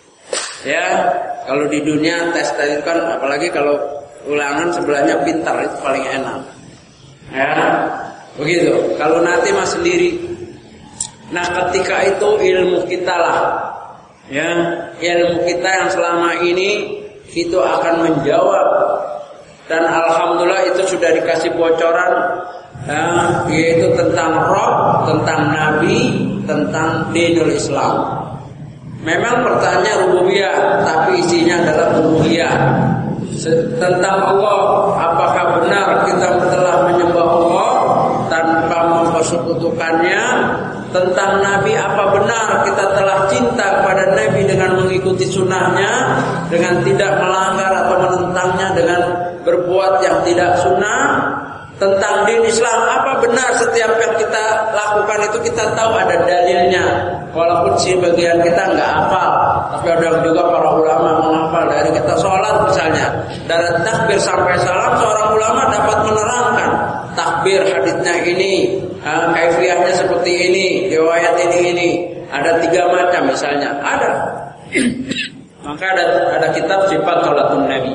Ya, kalau di dunia tes tadi kan, apalagi kalau ulangan sebelahnya pintar, itu paling enak. Ya, begitu. Kalau nanti mah sendiri. Nah, ketika itu ilmu kita lah, ya, ilmu kita yang selama ini itu akan menjawab. Dan alhamdulillah itu sudah dikasih bocoran, ya, yaitu tentang Rabb, tentang Nabi, tentang dinul Islam. Memang pertanyaan rububiyah, tapi isinya adalah uluhiyah. Tentang Allah, apakah benar kita telah menyembah Allah tanpa mempersekutukannya? Tentang Nabi, apa benar kita telah cinta kepada Nabi dengan mengikuti sunnahnya, dengan tidak melanggar atau menentangnya dengan berbuat yang tidak sunnah? Tentang din Islam, apa benar setiap yang kita lakukan itu kita tahu ada dalilnya, walaupun si bagian kita nggak hafal, tapi ada juga para ulama menghafal. Dari kita sholat misalnya, dari takbir sampai salam, seorang ulama dapat menerangkan takbir haditsnya ini, kaifiahnya seperti ini, riwayat ini ini, ada tiga macam misalnya, ada. Maka ada ada kitab sifat sholatun Nabi.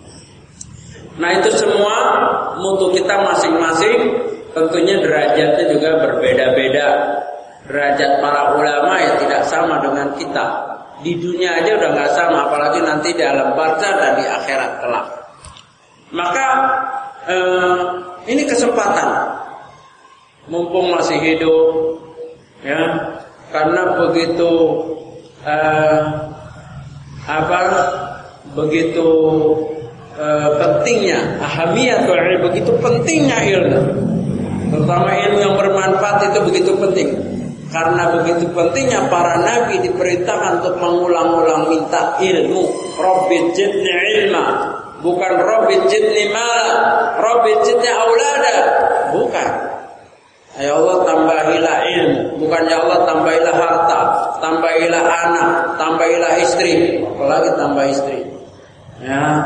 Nah, itu semua mutu kita masing-masing, tentunya derajatnya juga berbeda-beda. Derajat para ulama ya tidak sama dengan kita. Di dunia aja udah nggak sama, apalagi nanti di alam barzah dan di akhirat kelak. Maka eh, ini kesempatan, mumpung masih hidup, ya, karena begitu eh, apa, begitu E, pentingnya ahamiyatul ilmu, begitu pentingnya ilmu, terutama ilmu yang bermanfaat itu begitu penting. Karena begitu pentingnya para nabi diperintahkan untuk mengulang-ulang minta ilmu. Rabbi zidni ilma, bukan Rabbi zidni mala, Rabbi zidni aulada, bukan. Ya Allah tambahilah ilmu, bukan ya Allah tambahilah harta, tambahilah anak, tambahilah istri, apalagi tambah istri. Ya.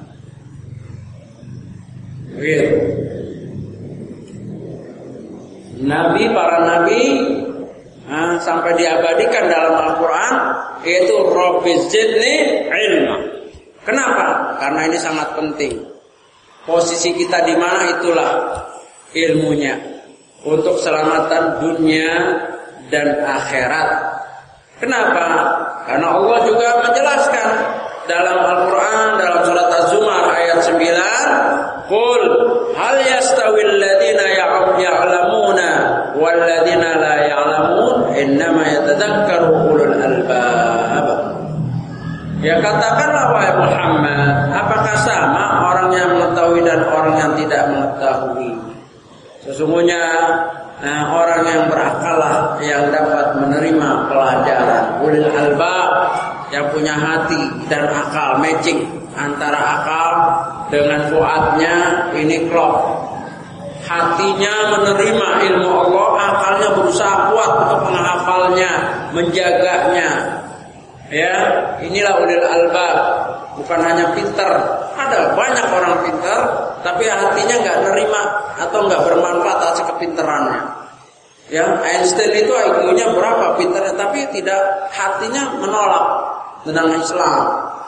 Begitu. Nabi, para nabi, nah, sampai diabadikan dalam Al-Quran, yaitu Rabbi zidni ilma. Kenapa? Karena ini sangat penting. Posisi kita di mana itulah ilmunya untuk keselamatan dunia dan akhirat. Kenapa? Karena Allah juga menjelaskan dalam Al-Quran, dalam surat Az-Zumar ayat sembilan, Qul hal yastawil ladina ya'lamuna wal ladina la ya'lamun innama yatadzakkaru ulul albab. Ya, katakanlah wahai Muhammad, apakah sama orang yang mengetahui dan orang yang tidak mengetahui? Sesungguhnya nah, orang yang berakal lah yang dapat menerima pelajaran. Ulul albab, yang punya hati dan akal, matching antara akal dengan fuadnya, ini klop. Hatinya menerima ilmu Allah, akalnya berusaha kuat untuk menghafalnya, menjaganya. Ya, inilah ulul albab. Bukan hanya pintar, ada banyak orang pintar, tapi hatinya nggak nerima atau nggak bermanfaat atas kepintarannya. Ya, Einstein itu I Q-nya berapa pintarnya, tapi tidak, hatinya menolak tentang Islam.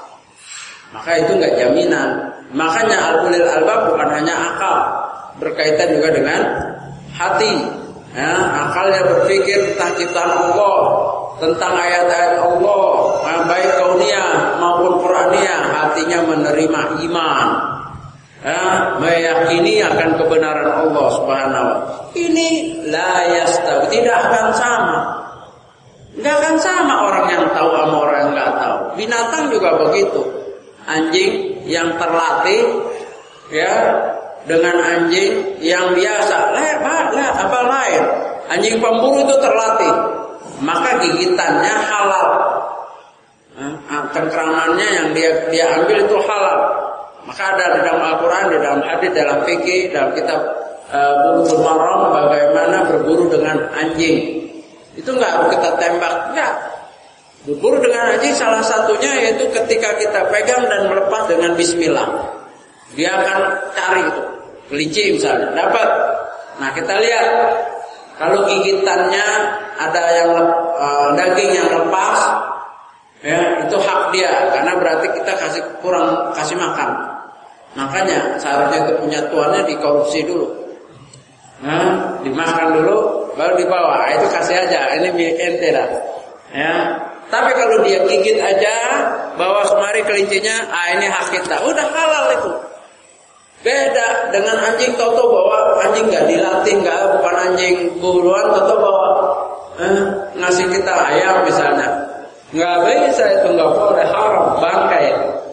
Maka itu nggak jaminan. Makanya al-ulil albab bukan hanya akal, berkaitan juga dengan hati. Ya, akalnya berpikir tentang ciptaan Allah, tentang ayat-ayat Allah, baik kauniyah maupun Qur'aniyah. Hatinya menerima iman, ya, meyakini akan kebenaran Allah Subhanahu wa taala. Ini la yastawi, tidak akan sama. Enggak akan sama orang yang tahu sama orang yang enggak tahu. Binatang juga begitu. Anjing yang terlatih, ya, dengan anjing yang biasa, lah, lah, apa lain? Anjing pemburu itu terlatih, maka gigitannya halal. Nah, cengkramannya yang dia dia ambil itu halal. Maka ada di dalam Al-Quran, di dalam hadis, dalam fikih, dalam kitab uh, Bulughul Maram, bagaimana berburu dengan anjing. Itu enggak harus kita tembak, enggak. Berburu dengan anjing salah satunya yaitu ketika kita pegang dan melepas dengan bismillah. Dia akan cari itu, kelinci misalnya, dapat. Nah, kita lihat kalau gigitannya ada yang uh, daging yang lepas, ya, itu hak dia, karena berarti kita kasih kurang kasih makan. Makanya seharusnya itu punya tuannya dikorupsi dulu. Nah, dimakan dulu baru dibawa. Itu kasih aja, ini milik ente dah. Ya. Tapi kalau dia gigit aja, bawa kemari kelincinya, ah ini hak kita. Udah halal itu. Beda dengan anjing toto bawa, anjing nggak dilatih, nggak bukan anjing buruan, toto bawa eh, ngasih kita ayam misalnya, nggak bisa itu, nggak boleh, haram, bangkai.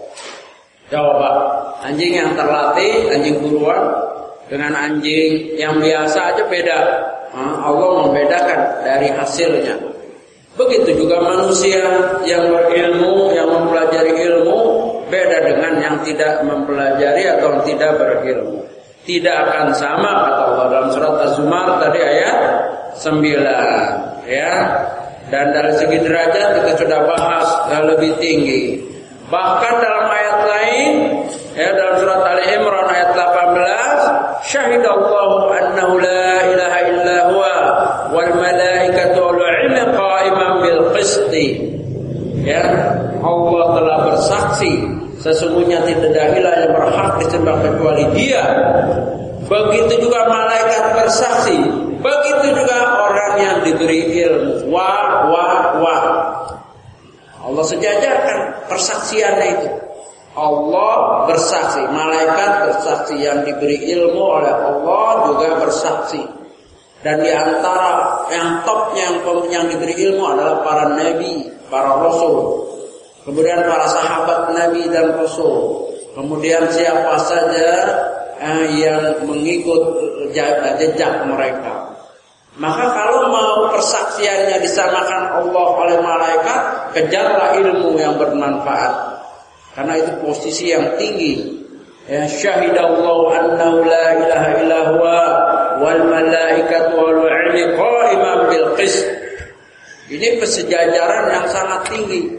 Coba anjing yang terlatih, anjing buruan dengan anjing yang biasa aja beda. Allah membedakan dari hasilnya. Begitu juga manusia yang berilmu, yang mempelajari ilmu, beda dengan yang tidak mempelajari atau tidak berilmu. Tidak akan sama, kata Allah dalam surat Az-Zumar tadi ayat sembilan. Ya. Dan dari segi derajat kita sudah bahas lebih tinggi. Bahkan dalam ayat lain, ya, dalam surat Ali Imran ayat delapan belas, syahidallahu annahu la ilaha illa huwa wal malaikatu wal ilmu qa'iman bil qisti. Ya, Allah telah bersaksi sesungguhnya tidak ada ilah yang berhak disembah kecuali Dia. Begitu juga malaikat bersaksi, begitu juga orang yang diberi ilmu. Wa wa wa. Allah sejajarkan persaksiannya itu. Allah bersaksi, malaikat bersaksi, yang diberi ilmu oleh Allah juga bersaksi. Dan di antara yang topnya yang, yang diberi ilmu adalah para nabi, para rasul. Kemudian para sahabat nabi dan rasul. Kemudian siapa saja eh, yang mengikut jejak mereka. Maka kalau mau persaksiannya disamakan Allah oleh malaikat, kejarlah ilmu yang bermanfaat. Karena itu posisi yang tinggi. Ya, syahidallahu annahu la ilaha illa huwa wal malaikatu wal ilmu qa'iman bil qist. Ini persejajaran yang sangat tinggi.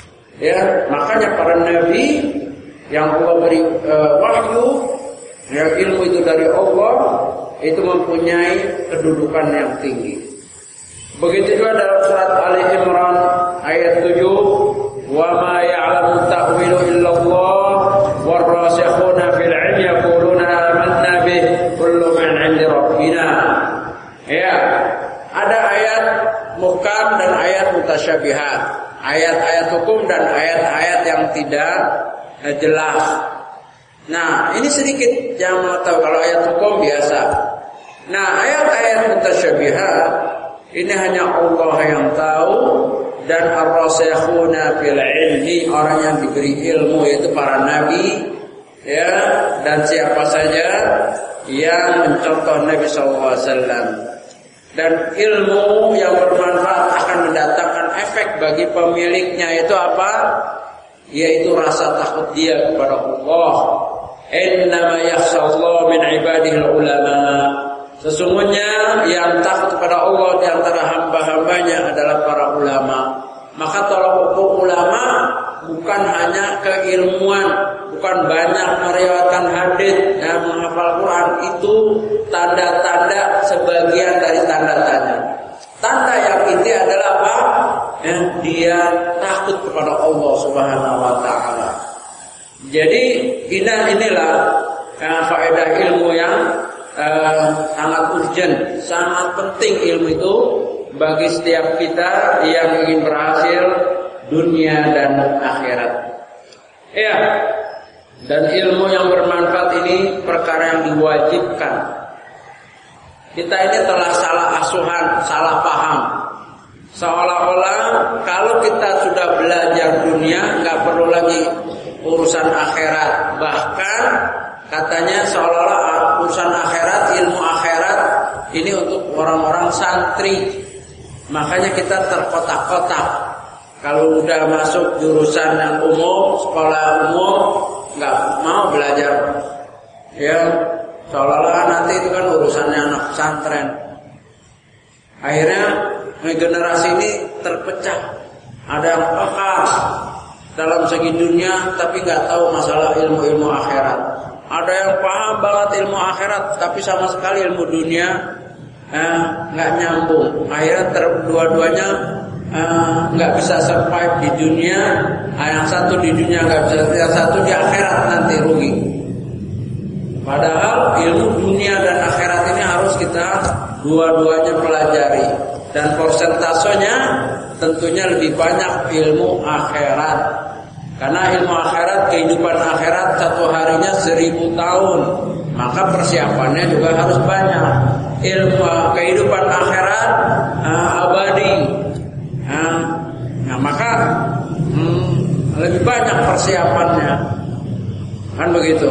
Ya, makanya para nabi yang Allah beri uh, wahyu, ya, ilmu itu dari Allah, itu mempunyai kedudukan yang tinggi. Begitu juga dalam surat Ali Imran ayat tujuh, wa ma ya'lamu ta'wilu illallah warasikhuna fil 'ilmi yaquluna amanna bih kullu min 'indi rabbina. Ya, ada ayat muhkam dan ayat mutasyabihat, ayat-ayat hukum dan ayat-ayat yang tidak jelas. Nah, ini sedikit yang mau tahu. Kalau ayat hukum biasa. Nah, ayat-ayat mutasyabihat ini hanya Allah yang tahu, dan ar-rasikhuna fil ilmi, orang yang diberi ilmu yaitu para nabi, ya, dan siapa saja yang mencontoh Nabi sallallahu alaihi wasallam. Dan ilmu yang bermanfaat akan mendatangkan efek bagi pemiliknya, itu apa? Yaitu rasa takut dia kepada Allah. Innama yakhshallahu min ibadihil ulama. Sesungguhnya yang takut kepada Allah di antara hamba-hambanya adalah para ulama. Maka tolak ukur ulama bukan hanya keilmuan, bukan banyak meriwayatkan hadis dan menghafal Quran, itu tanda-tanda, sebagian dari tanda-tanda. Tanda yang inti adalah apa? Ya, dia takut kepada Allah Subhanahu wa taala. Jadi inilah inilah uh, faedah ilmu yang uh, sangat urgent, sangat penting ilmu itu bagi setiap kita yang ingin berhasil dunia dan akhirat. Ya, dan ilmu yang bermanfaat ini perkara yang diwajibkan. Kita ini telah salah asuhan, salah paham. Seolah-olah kalau kita sudah belajar dunia, nggak perlu lagi urusan akhirat. Bahkan katanya seolah-olah urusan akhirat, ilmu akhirat ini untuk orang-orang santri. Makanya kita terkotak-kotak. Kalau udah masuk jurusan yang umum, sekolah umum, nggak mau belajar. Ya, seolah-olah nanti itu kan urusannya anak pesantren. Akhirnya generasi ini terpecah. Ada yang pakar dalam segi dunia tapi nggak tahu masalah ilmu-ilmu akhirat. Ada yang paham banget ilmu akhirat tapi sama sekali ilmu dunia eh, nggak nyambung. Akhirnya dua-duanya eh, nggak bisa survive di dunia. Yang satu di dunia nggak bisa, yang satu di akhirat nanti rugi. Padahal ilmu dunia dan akhirat ini harus kita dua-duanya pelajari. Dan persentasenya tentunya lebih banyak ilmu akhirat. Karena ilmu akhirat, kehidupan akhirat satu harinya seribu tahun. Maka persiapannya juga harus banyak. Ilmu kehidupan akhirat uh, abadi. Uh, nah maka hmm, lebih banyak persiapannya. Kan begitu.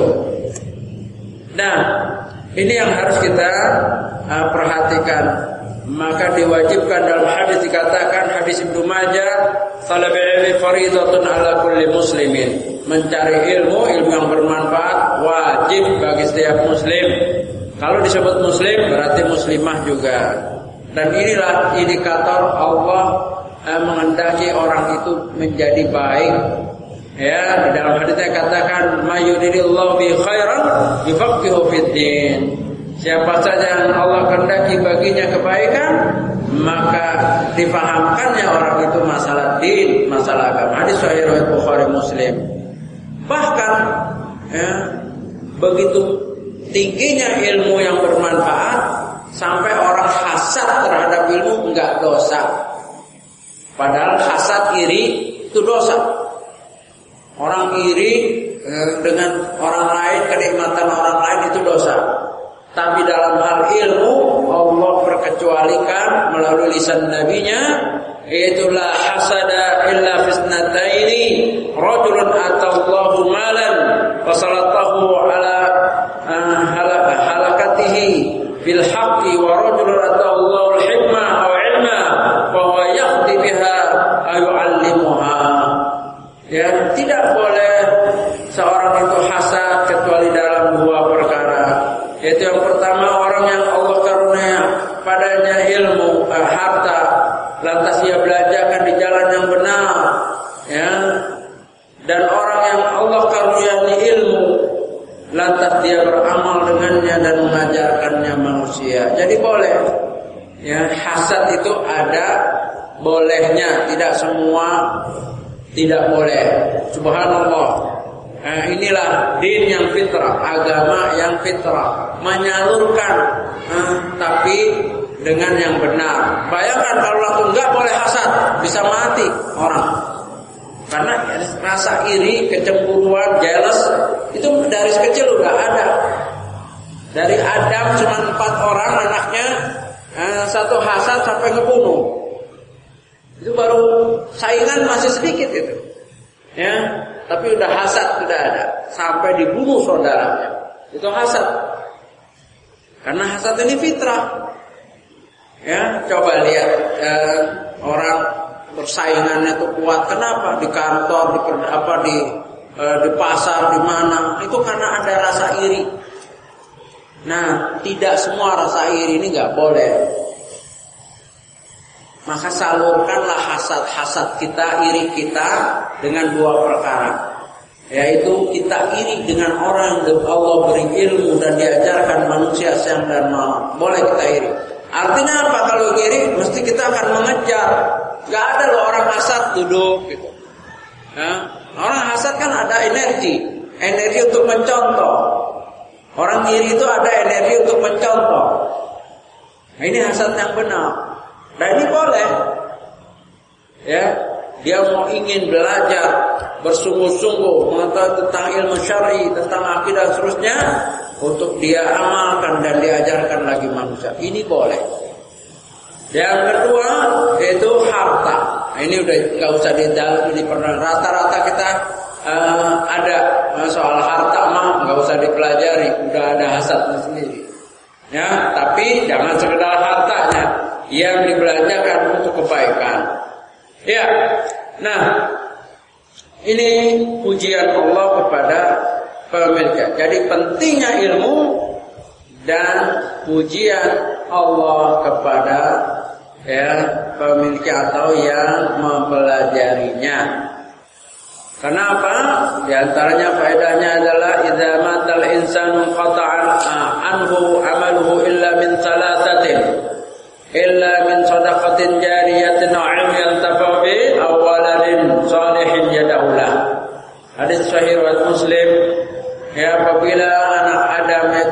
Nah, ini yang harus kita uh, perhatikan. Maka diwajibkan dalam hadis dikatakan, hadis Ibnu Majah, talabul ilmi fardhatun ala kulli muslimin. Mencari ilmu, ilmu yang bermanfaat wajib bagi setiap muslim. Kalau disebut muslim berarti muslimah juga. Dan inilah indikator Allah eh, menghendaki orang itu menjadi baik. Ya, di dalam hadisnya katakan, "Mayuridillahu bi khairan yufaqihu fid din." Siapa saja yang Allah kehendaki baginya kebaikan, maka dipahamkannya orang itu masalah din, masalah agama. Hadis sahih riwayat Bukhari Muslim. Bahkan ya, begitu tingginya ilmu yang bermanfaat sampai orang hasad terhadap ilmu enggak dosa. Padahal hasad iri itu dosa. Orang iri eh, dengan orang lain, kenikmatan orang lain itu dosa. Tapi dalam hal ilmu Allah perkecualikan melalui lisan nabinya, yaitu la hasada illa fisnataini, rajulun atallahu malan fasalatahu ala uh, halakatihi bil haqqi wa rajulun atallahu al hikma aw ilma fa huwa yaqdi biha aw yu'allimuha. Ya, tidak boleh seorang itu hasad kecuali dalam dua perkara. Yaitu yang pertama, orang yang Allah karunia padanya ilmu, eh, harta, lantas ia belajarkan di jalan yang benar, ya. Dan orang yang Allah karuniai ilmu, lantas dia beramal dengannya dan mengajarkannya manusia. Jadi boleh, ya, hasad itu ada bolehnya, tidak semua tidak boleh. Subhanallah. Nah, inilah din yang fitrah, agama yang fitrah, menyalurkan, eh, tapi dengan yang benar. Bayangkan kalau langsung nggak boleh hasad, bisa mati orang. Karena rasa iri, kecemburuan, jealous itu dari kecil udah ada. Dari Adam cuma empat orang anaknya, eh, satu hasad sampai ngebunuh. Itu baru saingan masih sedikit itu, ya. Tapi udah hasad sudah ada, sampai dibunuh saudaranya. Itu hasad. Karena hasad ini fitrah. Ya, coba lihat eh, orang persaingannya itu kuat. Kenapa? Di kantor, di apa di eh, di pasar, di mana? Itu karena ada rasa iri. Nah, tidak semua rasa iri ini nggak boleh. Maka salurkanlah hasad-hasad kita, iri kita dengan dua perkara. Yaitu kita iri dengan orang yang Allah beri ilmu dan diajarkan manusia siang dan malam. Boleh kita iri. Artinya apa kalau iri? Mesti kita akan mengejar. Gak ada loh orang hasad duduk gitu. Ya, orang hasad kan ada energi. Energi untuk mencontoh. Orang iri itu ada energi untuk mencontoh. Nah, ini hasad yang benar. Nah ini boleh, ya. Dia mau ingin belajar bersungguh-sungguh mengetahui tentang ilmu syar'i, tentang akidah dan seterusnya, untuk dia amalkan dan diajarkan lagi manusia. Ini boleh. Yang kedua yaitu harta. Nah, ini udah nggak usah didalami, pernah rata-rata kita uh, ada soal harta mah nggak usah dipelajari, udah ada hasadnya sendiri. Ya, tapi jangan sekedar hartanya yang dibelanjakan untuk kebaikan. Ya, nah ini pujian Allah kepada pemiliknya. Jadi pentingnya ilmu dan pujian Allah kepada ya pemiliknya atau yang mempelajarinya. Kenapa? Di antaranya faedahnya adalah idza matal insanu qata'an anhu amaluhu illa min salasatin. Illa min sadaqatin jariyatin aw ilmin yantafa bi aw waladin salihin yad'ulah. Hadis sahih riwayat Muslim. Ya, apabila anak Adam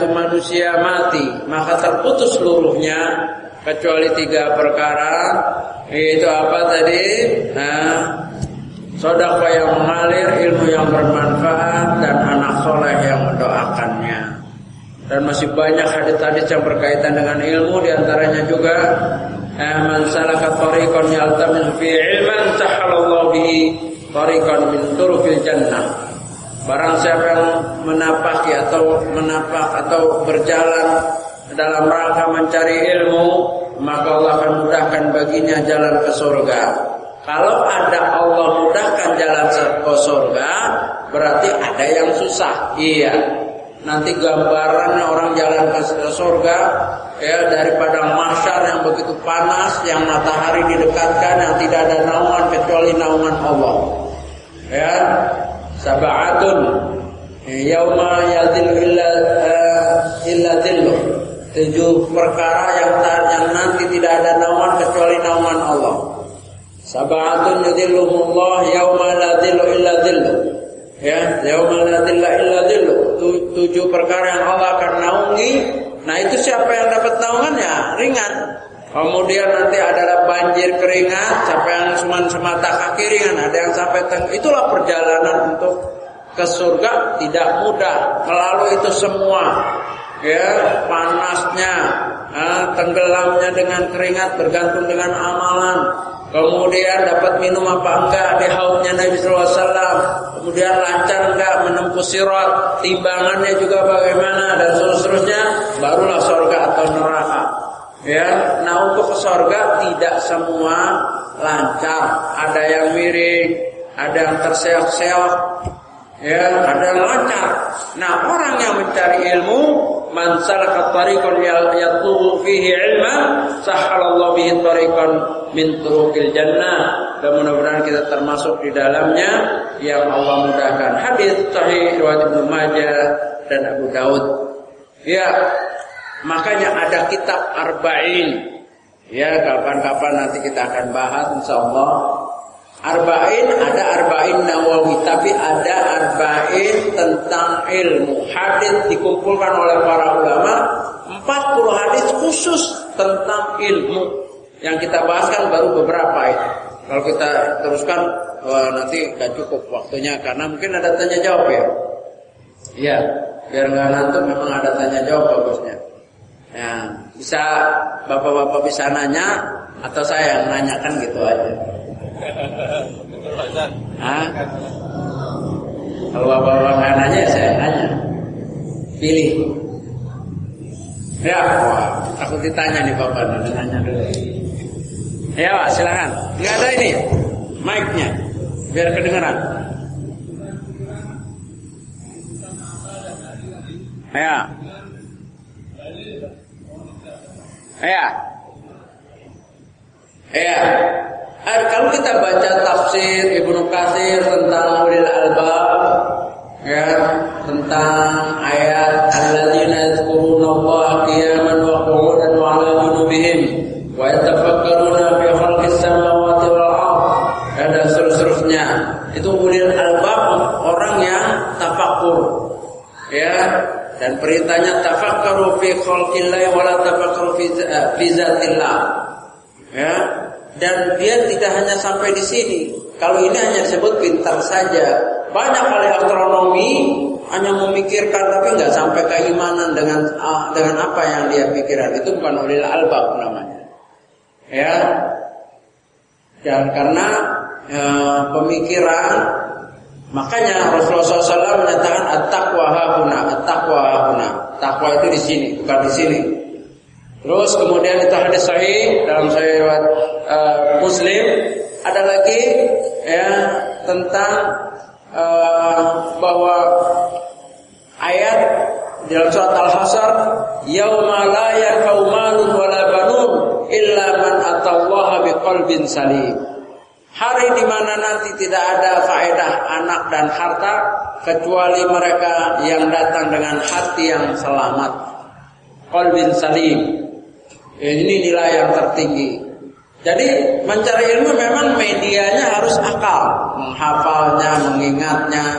satu manusia mati, maka terputus seluruhnya kecuali tiga perkara, yaitu apa tadi? Nah, sedekah yang mengalir, ilmu yang bermanfaat, dan anak soleh yang mendoakannya. Dan masih banyak hadis-hadis yang berkaitan dengan ilmu, diantaranya juga man salaka tariqan yaltamisu fi ilman sahalallahu bihi tariqan min turuqil jannah. Barang siapa yang menapaki atau menapak atau berjalan dalam rangka mencari ilmu, maka Allah akan mudahkan baginya jalan ke surga. Kalau ada Allah mudahkan jalan ke surga, berarti ada yang susah. Iya. Nanti gambarannya orang jalan ke surga, ya, daripada mahsyar yang begitu panas, yang matahari didekatkan, yang tidak ada naungan kecuali naungan Allah. Ya, sab'atun yauma yadhillu illa uh, illa dhilluh. Tujuh perkara yang yang nanti tidak ada naungan kecuali naungan Allah. Sab'atun yudhilluhumullah yauma la dhillu illa dhilluh. Ya, yauma la dhilla illa dhilluh. Tujuh perkara yang Allah akan naungi. Nah, itu siapa yang dapat naungannya? Ringan. Kemudian nanti adalah banjir keringat, siapa yang cuma semata kaki ringan, ada yang sampai teng. Itulah perjalanan untuk ke surga tidak mudah. Melalui itu semua, ya, panasnya, eh, tenggelamnya dengan keringat bergantung dengan amalan. Kemudian dapat minum apa enggak di haudnya Nabi sallallahu alaihi wasallam. Kemudian lancar enggak menempuh sirat, timbangannya juga bagaimana, dan seterusnya. Barulah surga atau neraka. Ya, nah untuk ke surga tidak semua lancar, ada yang miring, ada yang terseok-seok, ya, ada yang lancar. Nah, orang yang mencari ilmu, man salaka tariqan yatlubu fihi ilman, sahalallahu bihi tariqan min turuqil jannah. Dan mudah-mudahan kita termasuk di dalamnya yang Allah mudahkan. Hadis sahih riwayat Ibnu Majah dan Abu Daud. Ya, makanya ada kitab Arba'in. Ya, kapan-kapan nanti kita akan bahas insyaallah. Arba'in, ada Arba'in Nawawi, tapi ada Arba'in tentang ilmu. Hadis dikumpulkan oleh para ulama, empat puluh hadis khusus tentang ilmu. Yang kita bahas kan baru beberapa itu. Kalau kita teruskan, wah, nanti gak cukup waktunya, karena mungkin ada tanya jawab ya. Iya, biar nggak ngantuk, memang ada tanya jawab bagusnya. Ya, bisa bapak-bapak bisa nanya atau saya yang nanya, kan gitu aja. Hah? Kalau bapak-bapak nggak nanya, saya nanya. Pilih. Ya, wah, takut ditanya nih bapak, nanti nanya dulu. Ya, Pak, silakan. Nggak ada ini mic-nya, biar kedengeran. Ya. Ya. Ya. Kalau kita baca tafsir Ibnu Katsir tentang ulil albab, ya, tentang ayat alladzina yadhkurunallaha qiyaman wa qu'udan wa 'ala junubihim wa yatafakkaruna fi khalqis samawati wal ardh, dan seterusnya. Itu ulil albab, orang yang tafakkur. Ya, dan perintahnya tafakkaru fi khalqillahi wa la tafakkaru fi zatillah. Ya, dan dia tidak hanya sampai di sini. Kalau ini hanya disebut pintar saja. Banyak ahli astronomi hanya memikirkan tapi nggak sampai keimanan dengan uh, dengan apa yang dia pikirkan. Itu bukan ulil albab namanya. Ya, dan karena uh, pemikiran, makanya Rasulullah shallallahu alaihi wasallam menyatakan at-taqwa hahuna, at-taqwa hahuna. Takwa itu di sini, bukan di sini. Terus kemudian itu hadis sahih dalam sahih uh, Muslim. Ada lagi, ya, tentang uh, bahwa ayat dalam surat Al-Hasyr, yauma la yanfa'u malun wala banun illa man atallaha biqalbin salim. Hari di mana nanti tidak ada faedah anak dan harta kecuali mereka yang datang dengan hati yang selamat. Qalbin salim. Ini nilai yang tertinggi. Jadi mencari ilmu memang medianya harus akal, menghafalnya, mengingatnya.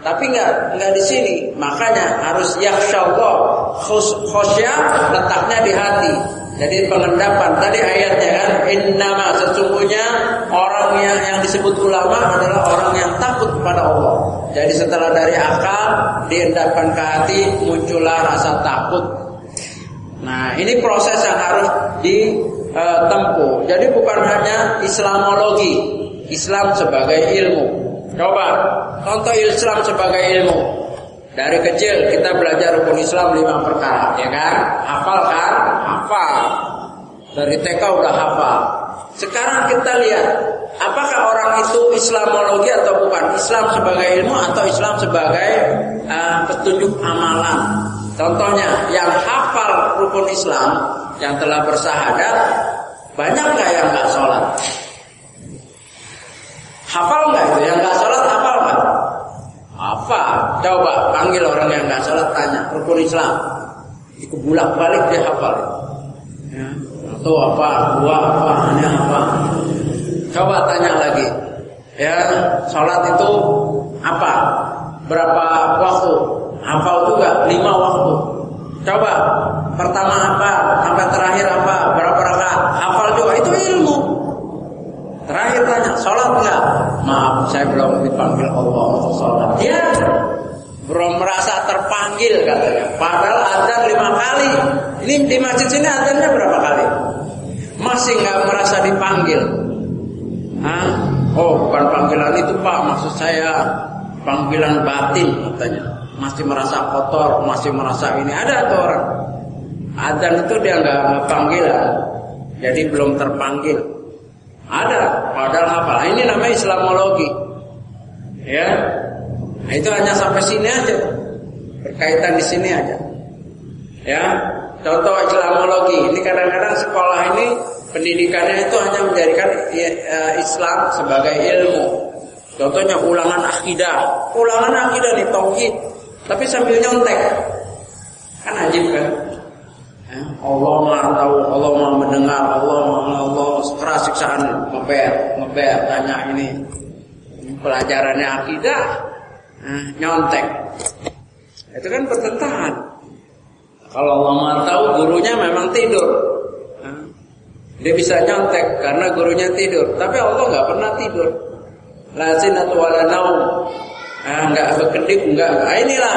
Tapi enggak enggak di sini. Makanya harus yakhsyallah, khosyah letaknya di hati. Jadi pengendapan tadi ayatnya kan, innama sesungguhnya orang yang yang disebut ulama adalah orang yang takut kepada Allah. Jadi setelah dari akal diendapkan ke hati, muncullah rasa takut. Nah, ini proses yang harus ditempuh. Jadi bukan hanya Islamologi, Islam sebagai ilmu. Coba contoh Islam sebagai ilmu. Dari kecil kita belajar rukun Islam lima perkara, ya kan? Hafal kan? Hafal. Dari T K udah hafal. Sekarang kita lihat, apakah orang itu Islamologi atau bukan? Islam sebagai ilmu atau Islam sebagai uh, petunjuk amalan? Contohnya, yang hafal rukun Islam, yang telah bersahadat, banyak nggak yang nggak sholat? Hafal nggak itu? Yang nggak sholat hafal nggak? Hafal. Coba panggil orang yang nggak sholat, tanya rukun Islam. Dikebulak balik dia hafal. Ya. Atau apa? Dua apa? Ini apa? Coba tanya lagi. Ya, sholat itu apa? Berapa waktu? Hafal juga lima waktu. Coba pertama apa? Sampai terakhir apa? Berapa rakaat? Hafal juga. Itu ilmu. Terakhir tanya, sholat enggak? Maaf, saya belum dipanggil Allah untuk sholat. Ya, belum merasa terpanggil katanya. Padahal azan lima kali. Ini di masjid sini azannya berapa kali? Masih nggak merasa dipanggil. Hah? Oh, bukan panggilan itu Pak, maksud saya panggilan batin katanya. Masih merasa kotor, masih merasa ini. Ada tuh orang azan itu dia nggak panggilan, jadi belum terpanggil. Ada, padahal apa? Ini namanya Islamologi. Ya, nah, itu hanya sampai sini aja, berkaitan di sini aja. Ya, contoh Islamologi. Ini kadang-kadang sekolah ini pendidikannya itu hanya menjadikan Islam sebagai ilmu. Contohnya ulangan akidah, ulangan akidah nih tauhid, tapi sambil nyontek, kan ajib kan? Allah Maha tahu, Allah Maha mendengar, Allah Maha Allah keras siksaan, ngeber, ngeber, tanya ini pelajarannya akidah, nah, nyontek, itu kan bertentangan. Kalau Allah Maha tahu, gurunya memang tidur, nah, dia bisa nyontek karena gurunya tidur, tapi Allah nggak pernah tidur. Lazin atau wala naum, nah, nggak berkedip, nggak. Nah, inilah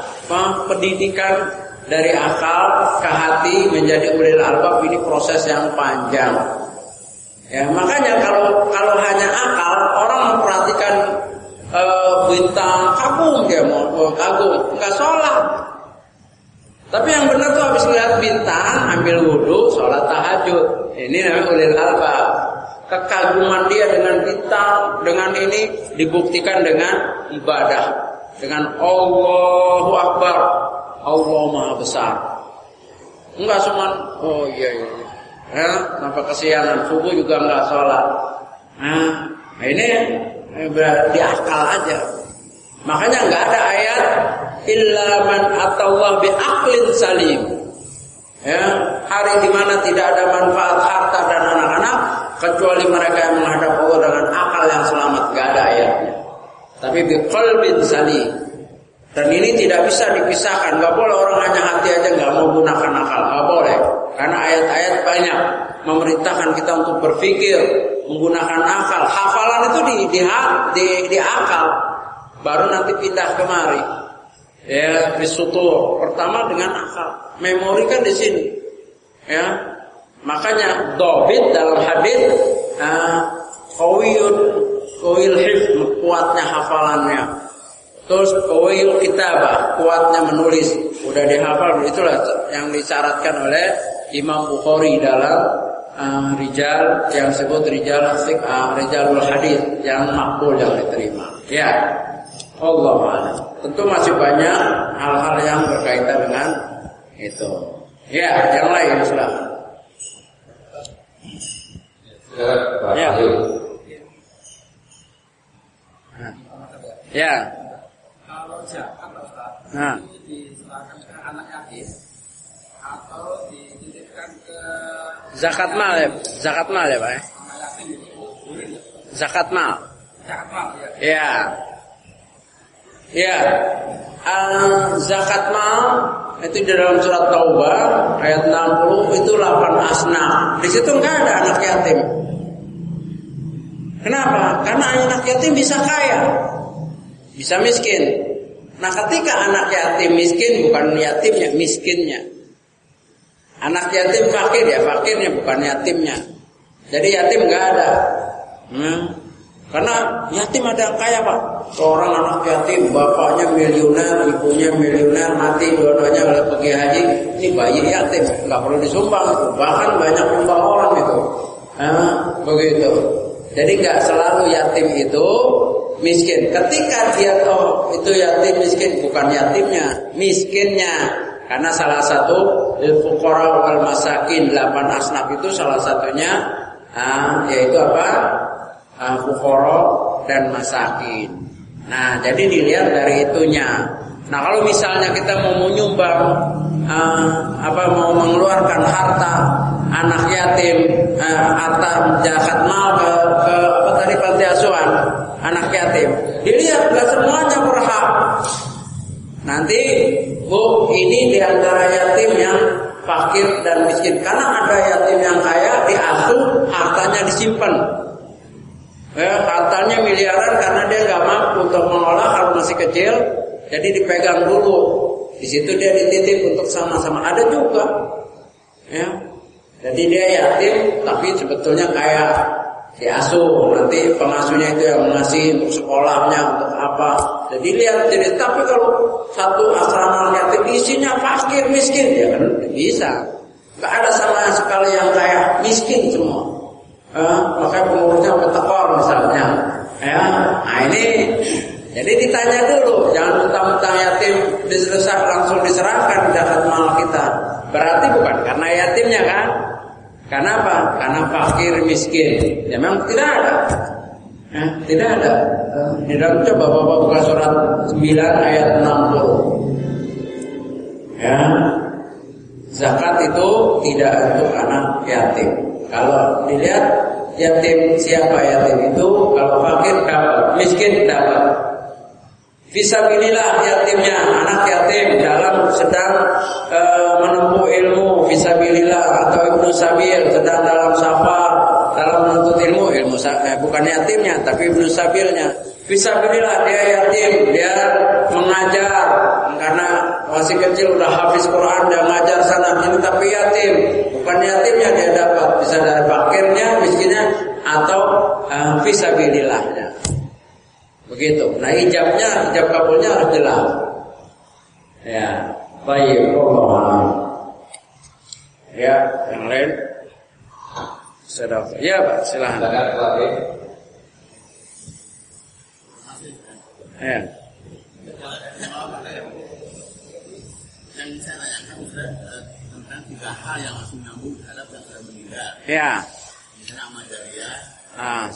pendidikan dari akal ke hati menjadi ulil albab, ini proses yang panjang. Ya, makanya kalau kalau hanya akal, orang memperhatikan e, bintang, kagum dia mau kagum, nggak sholat. Tapi yang benar tuh habis lihat bintang, ambil wudhu, sholat tahajud. Ini namanya ulil albab. Kekaguman dia dengan bintang, dengan ini dibuktikan dengan ibadah, dengan Allahu Akbar. Allah Maha Besar. Enggak cuma oh iya iya. Ya, sampai kesiangan subuh juga enggak sholat. Nah, ini berarti akal aja. Makanya enggak ada ayat illa man atallah bi aqlin salim. Ya, hari di mana tidak ada manfaat harta dan anak-anak kecuali mereka yang menghadap Allah dengan akal yang selamat, enggak ada ayatnya. Tapi bi qalbin salim. Dan ini tidak bisa dipisahkan. Gak boleh orang hanya hati aja gak mau gunakan akal. Gak boleh. Karena ayat-ayat banyak memerintahkan kita untuk berpikir, menggunakan akal. Hafalan itu di, di, di, di akal. Baru nanti pindah kemari. Ya, disutur. Pertama dengan akal. Memori kan di sini. Ya, makanya dobit dalam hadis qawiyun qawil hifz, kuatnya hafalannya. Terus qawiyul kitabah, kuatnya menulis, udah dihafal. Itulah yang disyaratkan oleh Imam Bukhari dalam uh, rijal yang disebut rijal uh, rijalul hadis yang makbul yang diterima. Ya, Allah a'lam. Tentu masih banyak hal-hal yang berkaitan dengan itu. Ya, yang lain silakan. Ya. Ya. Kalau zakat Ustaz, nah. diserahkan ke anak yatim atau dititipkan ke zakat mal ya, zakat mal ya Pak ya? anak yatim itu boleh? Zakat mal. Zakat mal ya. Ya. Ya, uh, zakat mal itu di dalam surat Taubah ayat enam puluh itu delapan asnaf. Di situ nggak ada anak yatim. Kenapa? Karena anak yatim bisa kaya, bisa miskin. Nah, ketika anak yatim miskin, bukan yatimnya, miskinnya. Anak yatim fakir ya, fakirnya bukan yatimnya. Jadi yatim nggak ada. Hmm. Karena yatim ada yang kaya Pak. Seorang anak yatim, bapaknya miliuner, ibunya miliuner, mati dua-duanya oleh pergi haji. Ini bayi yatim, nggak perlu disumbang itu. Bahkan banyak nyumbang orang itu. Nah, begitu. Jadi nggak selalu yatim itu miskin. Ketika dia tahu itu yatim miskin, bukan yatimnya, miskinnya. Karena salah satu fuqara wal masakin, delapan asnaf itu salah satunya ah, yaitu apa? Ah, fuqara dan masakin. Nah, jadi dilihat dari itunya. Nah, kalau misalnya kita mau menyumbang uh, apa mau mengeluarkan harta anak yatim uh, atau zakat mal ke, ke apa tadi panti asuhan anak yatim, dilihat nggak semuanya berhak. Nanti Bu, ini diantara yatim yang fakir dan miskin. Karena ada yatim yang kaya diasuh, hartanya disimpan. Ya, hartanya miliaran karena dia nggak mampu untuk mengolah kalau masih kecil, jadi dipegang dulu. Di situ dia dititip untuk sama-sama. Ada juga, ya. Jadi dia yatim, tapi sebetulnya kaya, diasuh. Nanti pengasuhnya itu yang mengasih untuk sekolahnya, untuk apa. Jadi lihat, jadi tapi kalau satu asrama yatim isinya fakir miskin, ya kan bisa. Nggak ada sama sekali yang kaya, miskin semua. Eh, makanya pengurusnya petekor misalnya, ya. Nah ini, jadi ditanya dulu, jangan mentang-mentang yatim diselesai langsung diserahkan zakat mal kita. Berarti bukan karena yatimnya kan? Karena apa? Karena fakir miskin. Ya memang tidak ada, eh, tidak ada. Eh, di dalam coba bapak buka surat sembilan ayat enam puluh. Ya, zakat itu tidak untuk anak yatim. Kalau dilihat yatim siapa yatim itu, kalau fakir dapat, miskin dapat. Fisabilillah yatimnya, anak yatim dalam sedang e, menempuh ilmu, fisabilillah atau ibnu sabil sedang dalam safar, dalam menuntut ilmu, ilmu eh, bukan yatimnya tapi ibnu sabilnya. Fisabilillah dia yatim, dia mengajar karena masih kecil udah habis Quran, dia ngajar sana sini tapi yatim. Bukan yatimnya dia dapat, bisa dari fakirnya, miskinnya atau uh, fisabilillahnya. Begitu. Nah, ijabnya, ijab kabulnya harus jelas. Ya, baik. Allah. Ya, yang lain. Sudah. Ya, Pak, silakan. Ya. Yang saya tanyakan sudah tentang tiga hal yang langsung nyambung terhadap yang sudah meninggal. Ya. Misalnya amal jariah. Ah.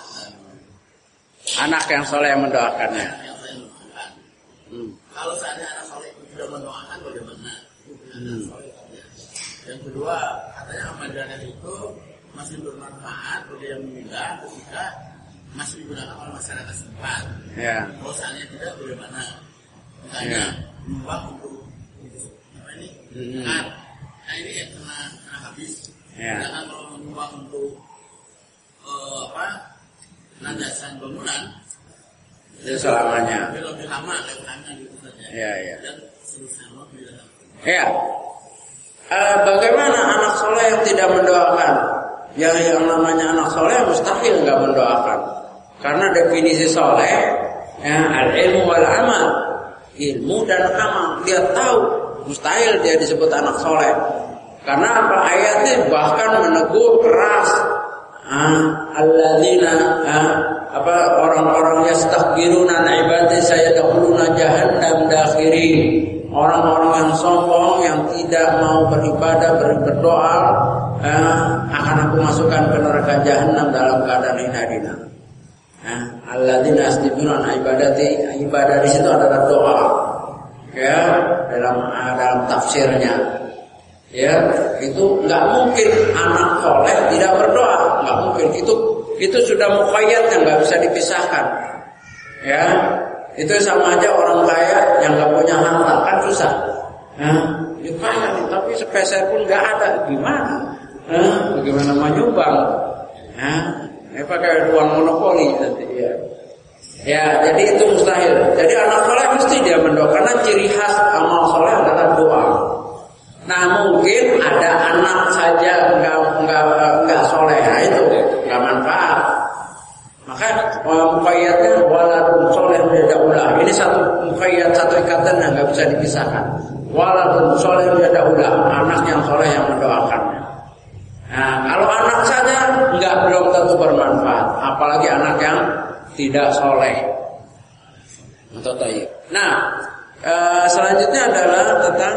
Anak yang soleh yang mendoakannya. Yang soleh mendoakan. Hmm. Kalau seandainya anak soleh itu tidak mendoakan bagaimana? Hmm. Yang kedua, katanya amal jariah itu masih bermanfaat bagi yang meninggal ketika masih digunakan oleh masyarakat setempat. Ya. Kalau seandainya tidak bagaimana? Misalnya menyumbang untuk apa ini? Hmm. Nah, nah ini yang kena, kena habis. Ya. Jangan kalau menyumbang untuk uh, apa? Landasan bangunan. Itu selamanya. Lebih lama lebarannya gitu saja. Ya, ya. Dan seterusnya lebih lama. Ya. Uh, bagaimana anak soleh yang tidak mendoakan? Yang yang namanya anak soleh mustahil nggak mendoakan. Karena definisi soleh, ya, al-ilmu wal amal, ilmu dan amal. Dia tahu, mustahil dia disebut anak soleh. Karena apa? Ayatnya bahkan menegur keras. Ah, alladzina ah, apa orang-orang yastaghfiruna an ibadati sayadkhuluna jahannam dakhirin. Orang-orang yang sombong yang tidak mau beribadah, berdoa, eh, akan aku masukkan ke neraka jahanam dalam keadaan hina-hina. Eh, alladzina yastaghfiruna an ibadati, ibadah di situ adalah doa. Ya, dalam dalam tafsirnya. Ya, itu nggak mungkin anak soleh tidak berdoa, nggak mungkin. Itu itu sudah muqayyad yang nggak bisa dipisahkan. Ya, Itu sama aja orang kaya yang nggak punya harta kan susah. Hah? Ya kaya nih, tapi sepeser pun nggak ada, gimana? Hah? Bagaimana mau nyumbang? Hah? Ya pakai uang monopoli nanti ya. Ya, jadi itu mustahil. Jadi anak soleh mesti dia mendoakan, karena ciri khas amal soleh adalah doa. Nah mungkin ada anak saja nggak nggak nggak soleh, nah itu nggak manfaat. Maka muqayyadnya waladun soleh yad'ulah. Ini satu muqayyad, satu ikatan yang nggak bisa dipisahkan. Waladun soleh yad'ulah, anak yang soleh yang mendoakannya. Nah kalau anak saja nggak belum tentu bermanfaat, apalagi anak yang tidak soleh atau tayyib. Nah e, selanjutnya adalah tentang